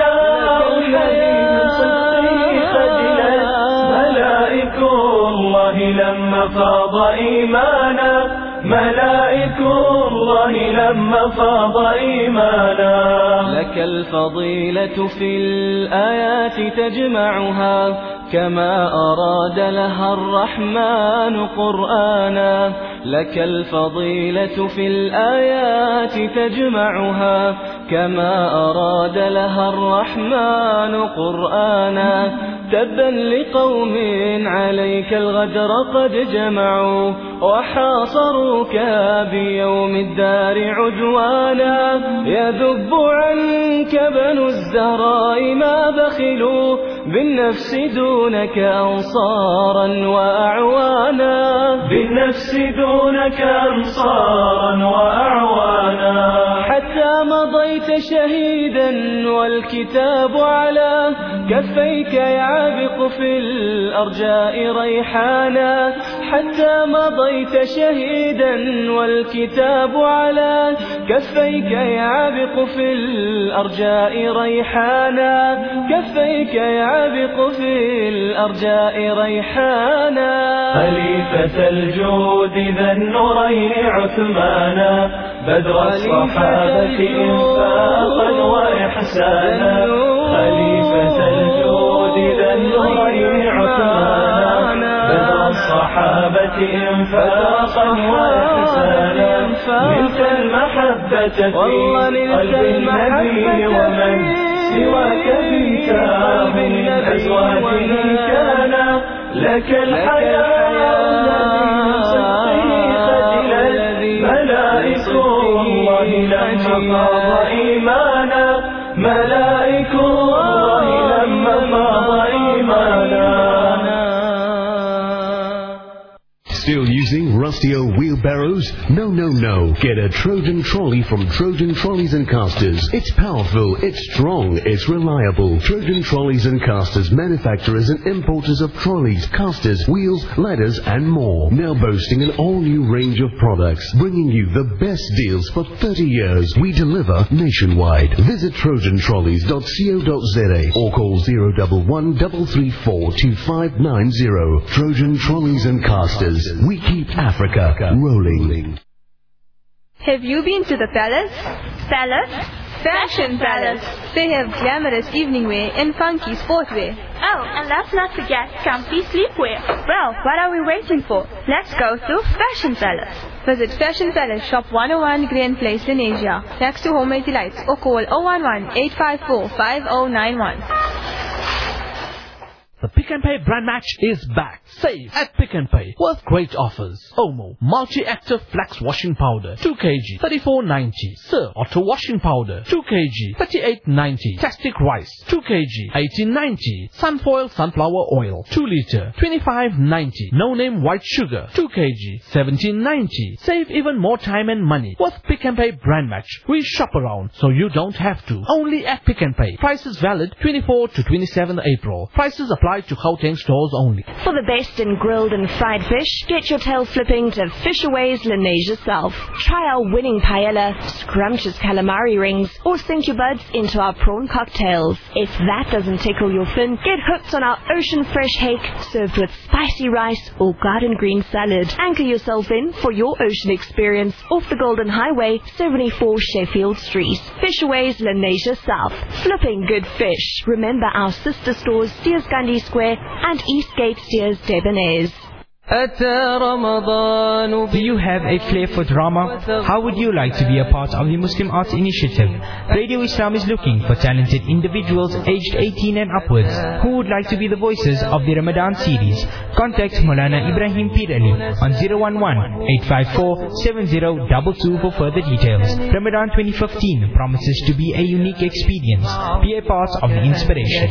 الحياء الذي من صدقه خجلت ملائك الله الله لما فاض إيمانا ملائك الله لما فاض إيمانا لك الفضيلة في الآيات تجمعها كما أراد لها الرحمن قرآنا لك الفضيلة في الآيات تجمعها كما أراد لها الرحمن قرآنا تبا لقوم عليك الغدر قد جمعوا وحاصروك بيوم الدار عدوانا يذب عنك بنو الزهراء ما بخلوا بالنفس دونك أنصارا وأعوانا بالنفس دونك أنصارا وأعوانا حتى مضيت شهيدا والكتاب على كفيك يعابق في الأرجاء ريحانا حتى مضيت شهيدا والكتاب على كفيك يعابق في الأرجاء ريحانا كفيك يعابق في الأرجاء ريحانا خليفة الجود ذا النورين عثمانا بدر الصحابة إنفاقا وإحسانا خليفة الجود ذا النورين عثمانا بدر الصحابة إنفاقا وإحسانا نلت المحبة في قلب النبي ومن سواك في كتاب من أزواجه كان لك الحياة الذي ملائك الله لما فاض إيمانا ملائك الله لما فاض إيمانا. Still using rusty old wheelbarrows? No, no, no. Get a Trojan trolley from Trojan Trolleys and Casters. It's powerful, it's strong, it's reliable. Trojan Trolleys and Casters, manufacturers and importers of trolleys, casters, wheels, ladders and more. Now boasting an all-new range of products, bringing you the best deals for thirty years. We deliver nationwide. Visit trojan trolleys dot co dot za or call zero one one three three four two five nine zero. Trojan Trolleys and Casters. We keep Africa rolling. Have you been to the palace? Palace? Fashion Palace. They have glamorous evening wear and funky sportswear. Oh, and let's not forget comfy sleepwear. Well, what are we waiting for? Let's go to Fashion Palace. Visit Fashion Palace, Shop one oh one Grand Place in Asia, next to Home Lights, or call oh one one, eight five four, five oh nine one. The Pick and Pay brand match is back. Save at Pick and Pay with great offers. Omo Multi-Active Flax Washing Powder two kilograms, thirty-four ninety. Sir Auto Washing Powder two kilograms, thirty-eight ninety. Plastic Rice two kilograms, eighteen ninety. Sunfoil Sunflower Oil two liter, twenty-five ninety. No Name White Sugar two kilograms, seventeen ninety. Save even more time and money with Pick and Pay brand match. We shop around so you don't have to. Only at Pick and Pay. Prices valid twenty-fourth to twenty-seventh April. Prices apply to Gauteng stores only. For the best in grilled and fried fish, get your tail flipping to Fishaways Lenasia South. Try our winning paella, scrumptious calamari rings, or sink your buds into our prawn cocktails. If that doesn't tickle your fin, get hooked on our ocean fresh hake served with spicy rice or garden green salad. Anchor yourself in for your ocean experience off the Golden Highway, seventy-four Sheffield Street. Fishaways Lenasia South. Flipping good fish. Remember our sister stores, Steers Gandhi Square and Eastgate Steers Debonair. Do you have a flair for drama? How would you like to be a part of the Muslim Arts Initiative? Radio Islam is looking for talented individuals aged eighteen and upwards who would like to be the voices of the Ramadan series. Contact Maulana Ibrahim Pirali on zero one one, eight five four, seven zero two two for further details. Ramadan twenty fifteen promises to be a unique experience. Be a part of the inspiration.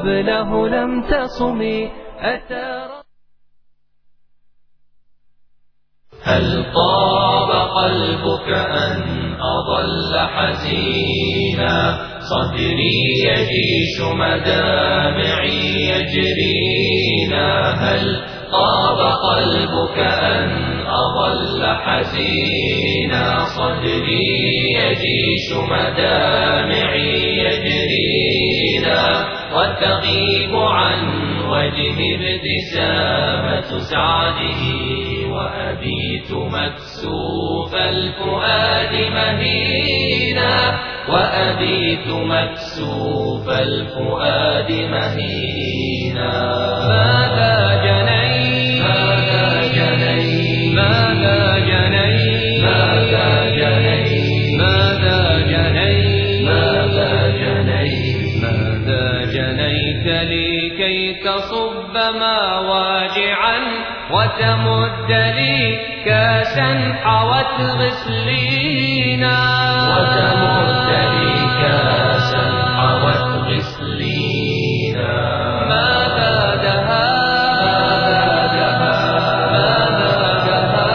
هل طاب قلبك أن أضل حزينا صدري يجيش مدامعي يجرينا هل طاب قلبك أن أضل حزينا صدري يجيش مدامعي يجرينا وتغيب عنه وجه ابتسامة سعده وأبيت مكسوف الفؤاد مهينا وأبيت مكسوف الفؤاد مهينا ماذا جنيت ماذا جنيت ماذا جنيت ماذا جنيت ماذا جنيت ماذا جنيت ماذا جنيت لي كي تصب ما واجعا وتمد لي كاسا حوت غسلينا وتمد لي كاسا حوت غسلينا ماذا دها ماذا دها ماذا دها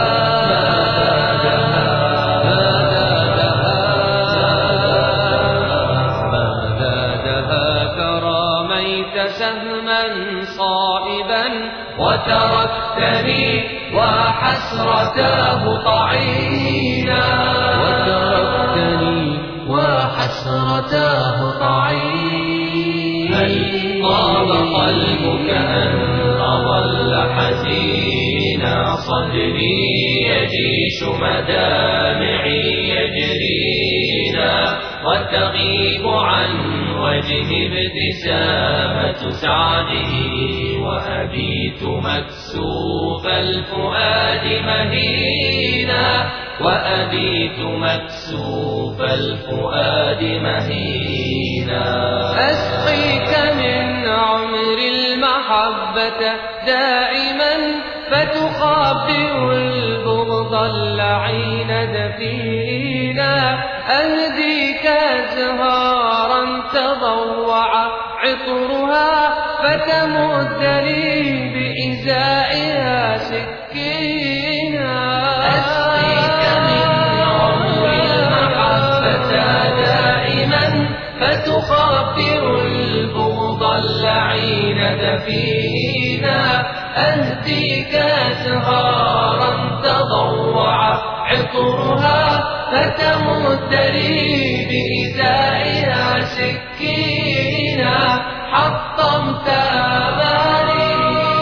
ماذا دها كراميت سهما صائبا وتركتني وحسرته طعينا وتركتني وحسرته طعينا هل طاب قلبك أن أظل حزينا صدري يجيش مدامعي يجرينا وتغيب عن وجه ابتسامة سعده وأبيت مكسوف الفؤاد مهينا وأبيت مكسوف الفؤاد مهينا أسقيك من عمر المحبة دائما فتخبئ البغض اللعين دفينا أهديك أزهارا تضوع عطرها فتمد لي بإزائها سكينا أسقيك من عمر المحبة دائما فتخبئ البغض اللعين دفينا أهديك أزهارا تضوع عطرها فتمد لي بإزائها سكينا حطمت آمالي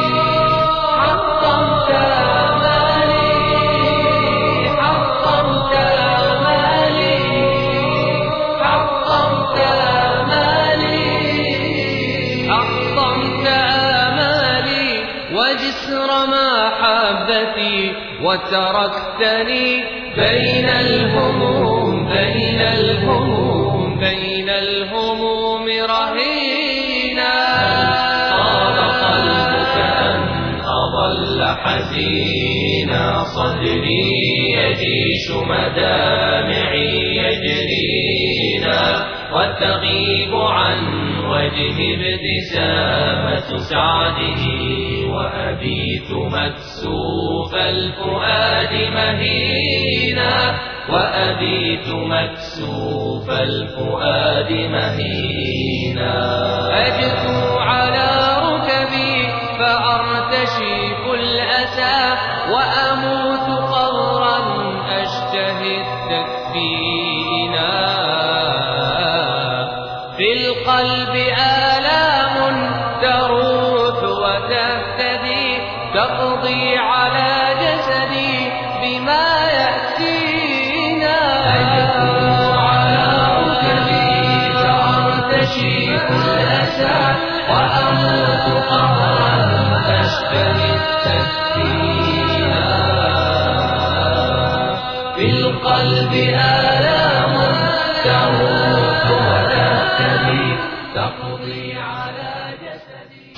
حطمت آمالي حطمت آمالي حطمت آمالي حطمت آمالي وجسر محبتي وتركتني بين الهموم بين الهموم بين الهموم رهينا طاب قلبك أن أظل حزينا صدري يجيش مدامعي يجرينا وتغيب عن وجه ابتسامة سعده وأبيت مكسوف الفؤاد مهينا وأبيت مكسوف الفؤاد مهينا أجثو على ركبي فأرتشف الأسى وأموت قبرا أشتهي التكفينا في القلب آلام تروح وتهتدي تقضي على جسدي بما يأتينا أجثو على ركبي فأرتشف الأسى وأموت قهرا أشتهي التكفينا في القلب آلام تروح وتهتدي تقضي على جسدي.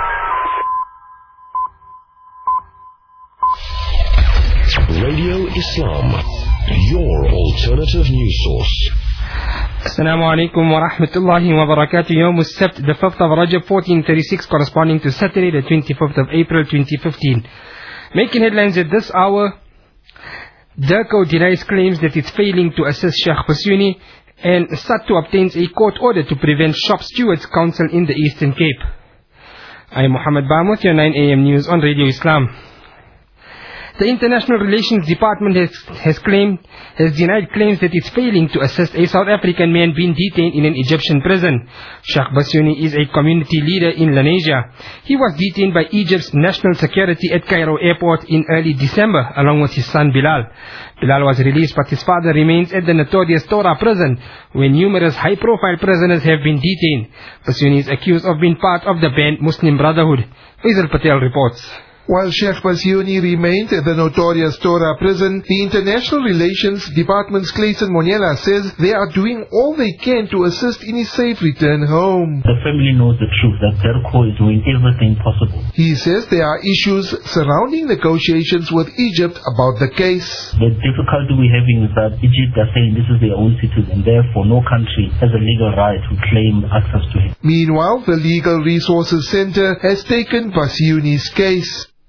Radio Islam, your alternative news source. Assalamu alaikum wa rahmatullahi wa barakatuh. Yawm al-Sabt, the fifth of Rajab fourteen thirty-six, corresponding to Saturday, the twenty-fifth of April twenty fifteen. Making headlines at this hour, Durko denies claims that it's failing to assist Sheikh Basuni, and SATU obtains a court order to prevent Shop Stewards Council in the Eastern Cape. I am Muhammad Bamuth, your nine a m news on Radio Islam. The International Relations Department has, has claimed, has denied claims that it's failing to assist a South African man being detained in an Egyptian prison. Sheikh Bassiouni is a community leader in Lenasia. He was detained by Egypt's national security at Cairo airport in early December, along with his son Bilal. Bilal was released, but his father remains at the notorious Tora prison, where numerous high-profile prisoners have been detained. Bassiouni is accused of being part of the banned Muslim Brotherhood. Faisal Patel reports. While Sheikh Bassiouni remained at the notorious Tora prison, the International Relations Department's Clayton Moniela says they are doing all they can to assist in his safe return home. The family knows the truth that Berko is doing everything possible. He says there are issues surrounding negotiations with Egypt about the case. The difficulty we're having is that Egypt are saying this is their own citizen, therefore no country has a legal right to claim access to him. Meanwhile, the Legal Resources Center has taken Bassiouni's case.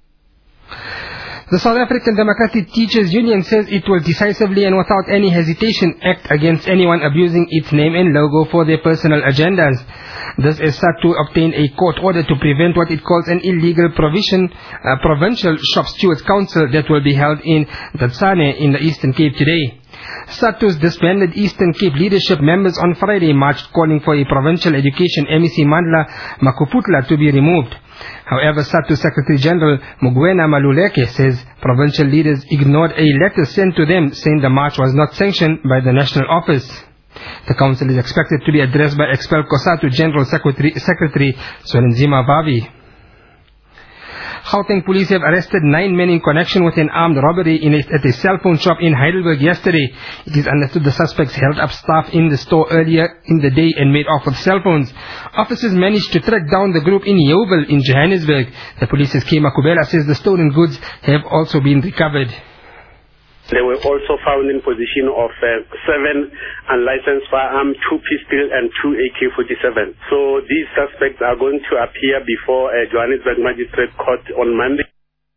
The South African Democratic Teachers Union says it will decisively and without any hesitation act against anyone abusing its name and logo for their personal agendas. This is sought to obtain a court order to prevent what it calls an illegal provision, uh, provincial shop stewards council that will be held in Datsane in the Eastern Cape today. SATU's disbanded Eastern Cape leadership members on Friday marched calling for a provincial education M E C Mandla Makuputla to be removed. However, SATU Secretary General Mugwena Maluleke says provincial leaders ignored a letter sent to them saying the march was not sanctioned by the national office. The council is expected to be addressed by Expelco SATU General Secretary, Secretary Swelenzima Vavi. Gauteng police have arrested nine men in connection with an armed robbery in a, at a cell phone shop in Heidelberg yesterday. It is understood the suspects held up staff in the store earlier in the day and made off with cell phones. Officers managed to track down the group in Yeovil in Johannesburg. The police's Kema Kubela says the stolen goods have also been recovered. They were also found in possession of uh, seven unlicensed firearms, two pistols and two A K forty-seven. So these suspects are going to appear before a Johannesburg Magistrate Court on Monday.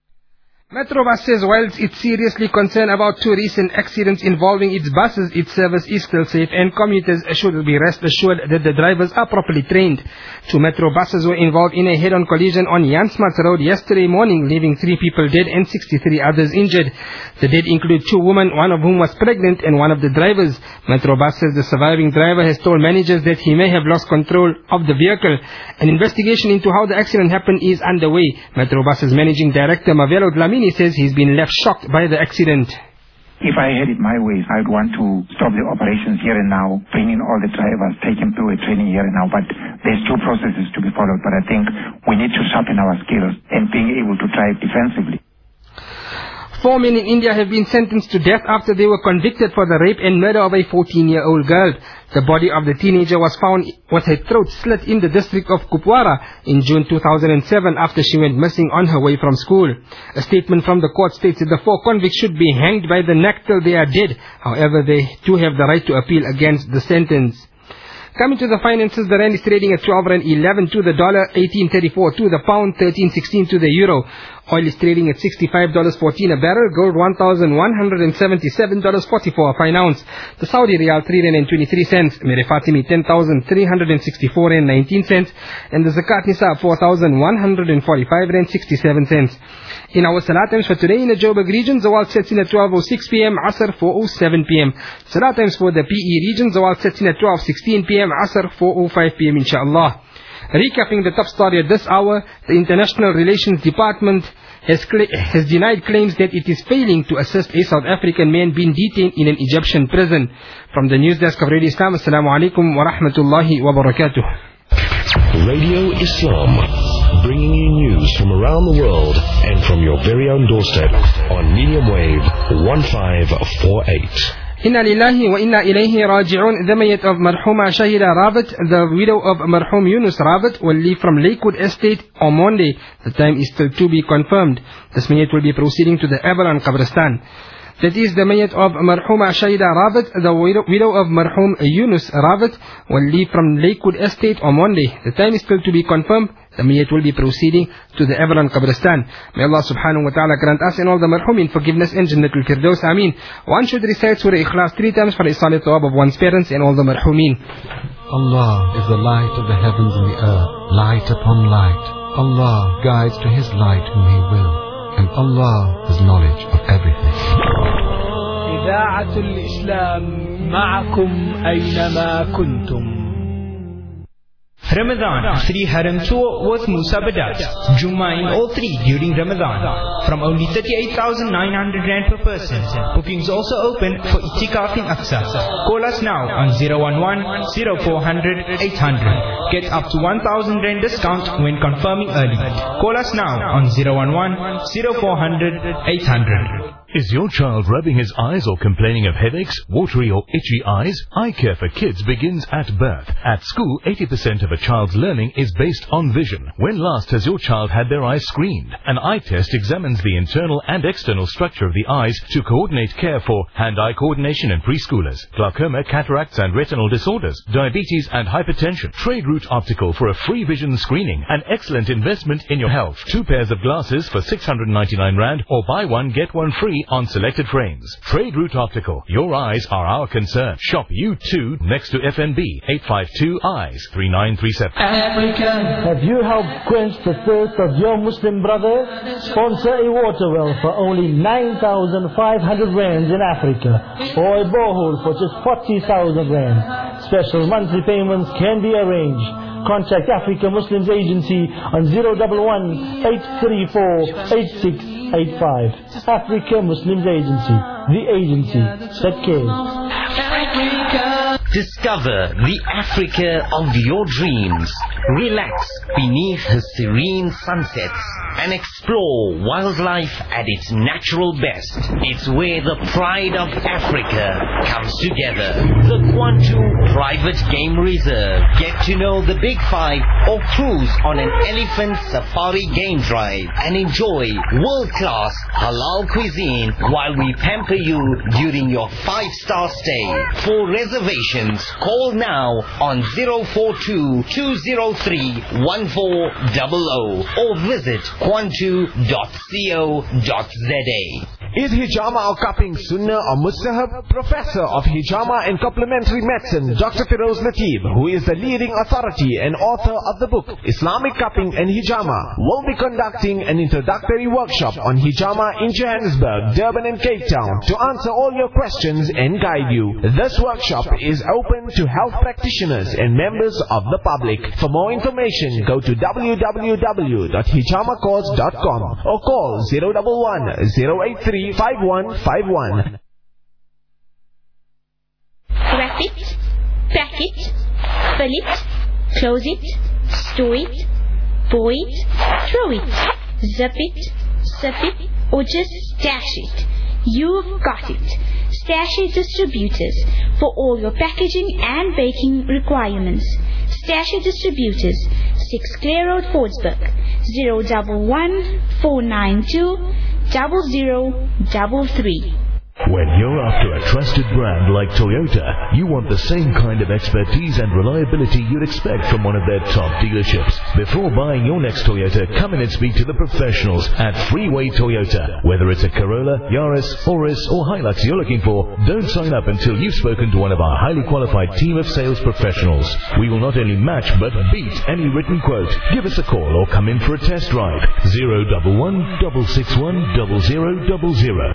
Metrobus says whilst it's seriously concerned about two recent accidents involving its buses, its service is still safe and commuters should be rest assured that the drivers are properly trained. Two Metro buses were involved in a head-on collision on Jansmats Road yesterday morning, leaving three people dead and sixty-three others injured. The dead include two women, one of whom was pregnant, and one of the drivers. Metrobus says the surviving driver has told managers that he may have lost control of the vehicle. An investigation into how the accident happened is underway. Metrobus's managing director Mavelo Dlamini says he's been left shocked by the accident. If I had it my way, I'd want to stop the operations here and now, bring in all the drivers, take them through a training here and now, but there's two processes to be followed. But I think we need to sharpen our skills and being able to drive defensively. Four men in India have been sentenced to death after they were convicted for the rape and murder of a fourteen-year-old girl. The body of the teenager was found with her throat slit in the district of Kupwara in June two thousand seven after she went missing on her way from school. A statement from the court states that the four convicts should be hanged by the neck till they are dead. However, they too have the right to appeal against the sentence. Coming to the finances, the rand is trading at twelve rand eleven to the dollar, eighteen thirty-four to the pound, thirteen sixteen to the euro. Oil is trading at sixty-five dollars fourteen a barrel, gold one thousand one hundred seventy-seven dollars forty-four a fine ounce. The Saudi Riyal three rand twenty-three cents, Mere Fatimi ten thousand three hundred sixty-four rand nineteen cents, and the Zakat Nisab four thousand one hundred forty-five rand sixty-seven cents. In our Salat times for today in the Joburg region, Zawal sets in at twelve oh six p m, Asr four oh seven p m. Salat times for the P E region, Zawal sets in at twelve sixteen p m, Asr four oh five p m inshallah. Recapping the top story at this hour, the International Relations Department has, has denied claims that it is failing to assist a South African man being detained in an Egyptian prison. From the news desk of Radio Islam, Assalamu alaikum wa rahmatullahi wa barakatuh. Radio Islam, bringing you news from around the world and from your very own doorstep on medium wave one five four eight. Inna lillahi wa inna ilayhi raji'un. The mayat of Marhuma Shahida Ravat, the widow of Marhum Yunus Ravat, will leave from Lakewood Estate on Monday. The time is still to be confirmed. This mayat will be proceeding to the Avalon Qabristan. That is the mayat of Marhuma Shahida Ravat, the widow, widow of Marhum Yunus Ravat, will leave from Lakewood Estate on Monday. The time is still to be confirmed. The mayat will be proceeding to the Avalon Qabristan. May Allah subhanahu wa ta'ala grant us and all the marhumin forgiveness and Jannatul Firdaus. Ameen. One should recite Surah Ikhlas three times for a solid tawab of one's parents and all the marhumin. Allah is the light of the heavens and the earth, light upon light. Allah guides to His light whom He will. And Allah has knowledge of everything. إذاعة الإسلام معكم أينما كنتم. Ramadan, three Haram tour with Musa Badat. Jummah in all three during Ramadan. From only thirty-eight thousand nine hundred rand per person. Bookings also open for Itikaf in Aqsa. Call us now on zero one one, zero four zero zero, eight hundred. Get up to one thousand rand discount when confirming early. Call us now on zero one one, zero four zero zero, eight hundred. Is your child rubbing his eyes or complaining of headaches, watery or itchy eyes? Eye care for kids begins at birth. At school, eighty percent of a child's learning is based on vision. When last has your child had their eyes screened? An eye test examines the internal and external structure of the eyes to coordinate care for hand-eye coordination in preschoolers, glaucoma, cataracts and retinal disorders, diabetes and hypertension. Trade Route Optical for a free vision screening. An excellent investment in your health. Two pairs of glasses for six hundred ninety-nine rand or buy one get one free on selected frames. Trade Route Optical. Your eyes are our concern. Shop U two next to F N B. eight five two Eyes three nine three seven. Africa. Have you helped quench the thirst of your Muslim brother? Sponsor a water well for only nine thousand five hundred rands in Africa, or a borehole for just forty thousand rand. Special monthly payments can be arranged. Contact Africa Muslims Agency on zero one one, eight three four, eight six eight five. Africa Muslims Agency, the agency that cares. Africa. Discover the Africa of your dreams. Relax beneath her serene sunsets and explore wildlife at its natural best. It's where the pride of Africa comes together. The Kwantu Private Game Reserve. Get to know the Big Five or cruise on an elephant safari game drive and enjoy world-class halal cuisine while we pamper you during your five-star stay. For reservations, call now on zero four two, two zero three, one four zero zero or visit kwantu dot co dot za. Is hijama or cupping sunnah or mustahab? Professor of hijama and complementary medicine, Doctor Feroz Nateeb, who is the leading authority and author of the book Islamic Cupping and Hijama, will be conducting an introductory workshop on hijama in Johannesburg, Durban and Cape Town to answer all your questions and guide you. This workshop is open to health practitioners and members of the public. For more information, go to w w w dot hijama course dot com or call zero one one, zero eight three, five one five one. Wrap it, pack it, fill it, close it, store it, pour it, throw it, zip it, sip it, or just stash it. You've got it. Stash Distributors for all your packaging and baking requirements. Stash Distributors, six Clare Road, Fordsburg, zero one one, four nine two, zero zero zero three. When you're after a trusted brand like Toyota, you want the same kind of expertise and reliability you'd expect from one of their top dealerships. Before buying your next Toyota, come in and speak to the professionals at Freeway Toyota. Whether it's a Corolla, Yaris, Auris or Hilux you're looking for, don't sign up until you've spoken to one of our highly qualified team of sales professionals. We will not only match but beat any written quote. Give us a call or come in for a test drive. zero one one, six six one, zero zero zero zero.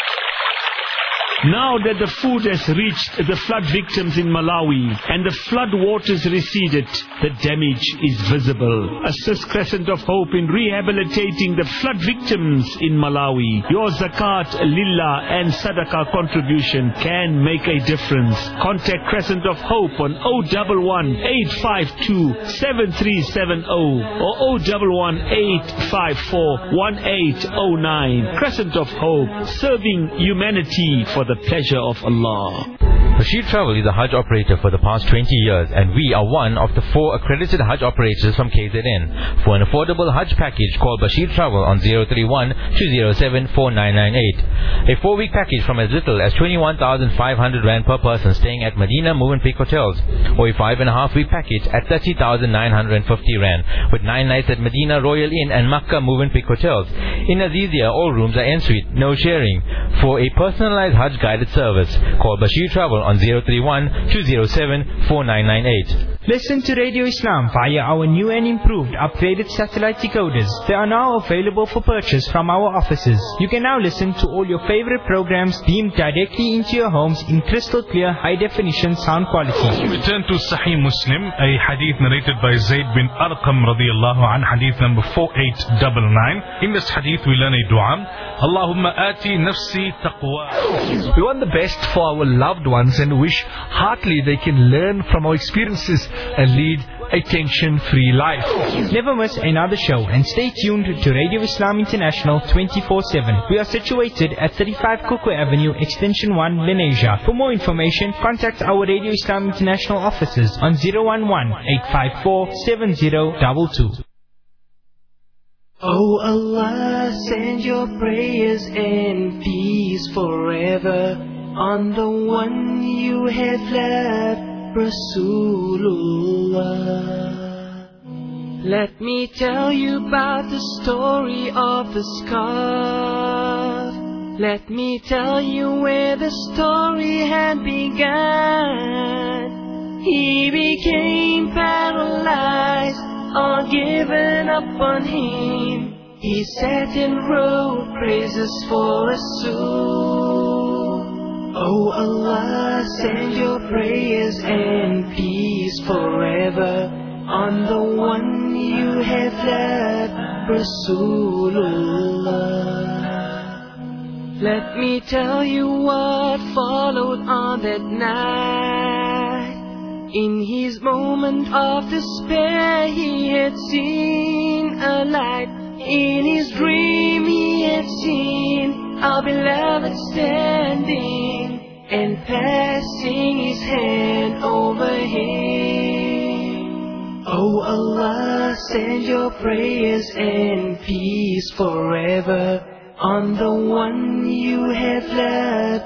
Now that the food has reached the flood victims in Malawi and the flood waters receded, the damage is visible. Assist Crescent of Hope in rehabilitating the flood victims in Malawi. Your zakat, lillah and sadaqah contribution can make a difference. Contact Crescent of Hope on zero one one, eight five two, seven three seven zero or zero one one, eight five four, one eight zero nine. Crescent of Hope, serving humanity for the pleasure of Allah. Bashir Travel is a Hajj operator for the past twenty years, and we are one of the four accredited Hajj operators from K Z N. For an affordable Hajj package, call Bashir Travel on zero three one, two zero seven, four nine nine eight. A four-week package from as little as twenty-one thousand five hundred rand per person staying at Medina Movenpick Hotels, or a five and a half week package at thirty thousand nine hundred fifty rand with nine nights at Medina Royal Inn and Makkah Movenpick Hotels. In Azizia, all rooms are en suite, no sharing. For a personalized Hajj guided service, call Bashir Travel on on zero three one, two zero seven, four nine nine eight. Listen to Radio Islam via our new and improved upgraded satellite decoders. They are now available for purchase from our offices. You can now listen to all your favorite programs beamed directly into your homes in crystal clear high definition sound quality. We turn to Sahih Muslim, a hadith narrated by Zayd bin Arqam radiyallahu an, hadith number four eight nine nine. In this hadith we learn a dua. Allahumma ati nafsi taqwa. We want the best for our loved ones and wish heartily they can learn from our experiences and lead a tension-free life. Never miss another show and stay tuned to Radio Islam International twenty-four seven. We are situated at thirty-five Kuku Avenue, Extension one, Lenasia. For more information, contact our Radio Islam International offices on zero one one, eight five four, seven zero two two. Oh Allah, send your prayers and peace forever on the one you have loved, Rasulullah. Let me tell you about the story of the scarf. Let me tell you where the story had begun. He became paralyzed, all given up on him. He sat and wrote praises for Rasul. Oh Allah, send your prayers and peace forever on the one you have loved, Rasulullah. Let me tell you what followed on that night. In his moment of despair he had seen a light. In his dream he had seen our beloved standing and passing his hand over him. Oh Allah, send your prayers and peace forever on the one you have loved,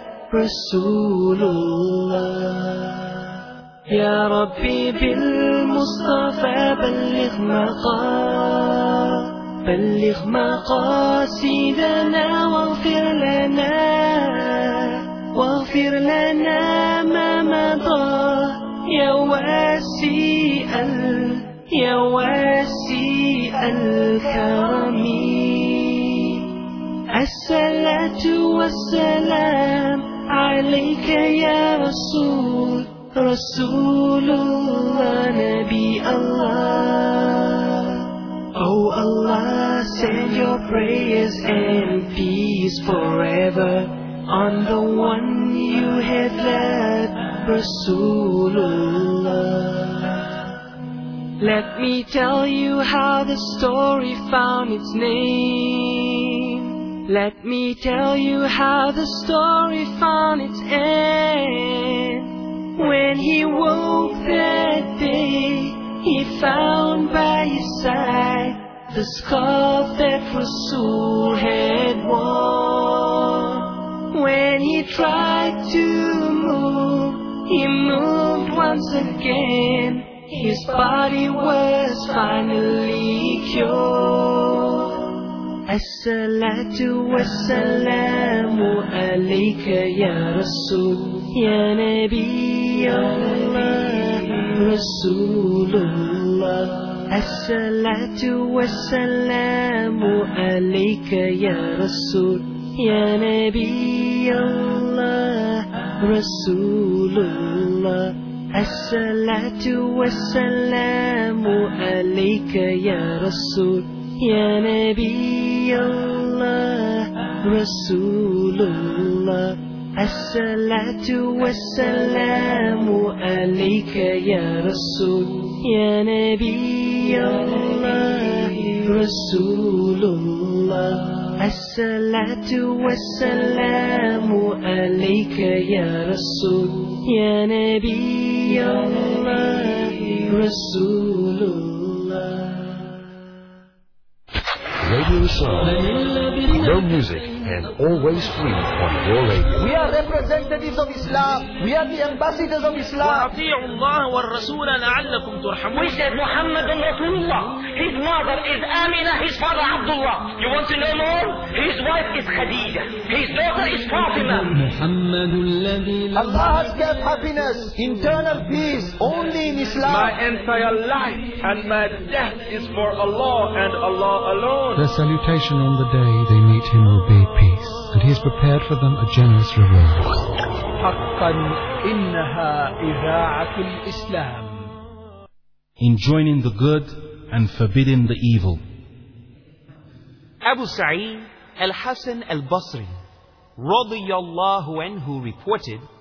Rasulullah. Ya Rabbi bil Mustafa balligh maqam بلغ مقاصدنا واغفر لنا واغفر لنا ما مضى يا واسع يا واسع الكرم. الصلاة والسلام عليك يا رسول رسول الله نبي الله. Oh Allah, send your prayers and peace forever on the one you have loved, Rasulullah. Let me tell you how the story found its name. Let me tell you how the story found its end. When he woke that day, he found by his side the scarf that Rasul had worn. When he tried to move, he moved once again. His body was finally cured. As-salatu was-salamu alayka ya Rasul, ya Nabi Allah, Rasulullah. As-salatu was-salamu alayka ya Rasul, ya Nabi Allah, Rasulullah. As-salatu was-salamu alayka ya Rasul, ya Nabi Allah, Rasulullah. As-salatu was-salamu alayka ya Rasul, ya Nabi Allah, Rasulullah. As-salatu was-salamu alayka ya Rasul, ya Nabi Allah, Rasulullah. Radio Islam. No music, and always free on your radio. We are representatives of Islam. We are the ambassadors of Islam. وأطيعوا الله والرسول لعلكم ترحمون. We said Muhammad Rasulullah. His mother is Amina, his father Abdullah. You want to know more? His wife is Khadija. His daughter is Fatima. Allah has kept happiness, internal peace, only in Islam. My entire life and my death is for Allah and Allah alone. Their salutation on the day they meet him will be peace, and he has prepared for them a generous reward. حقا إنها إذاعة الإسلام. Enjoining the good and forbidding the evil. Abu Sa'id al-Hasan al-Basri radiyallahu anhu reported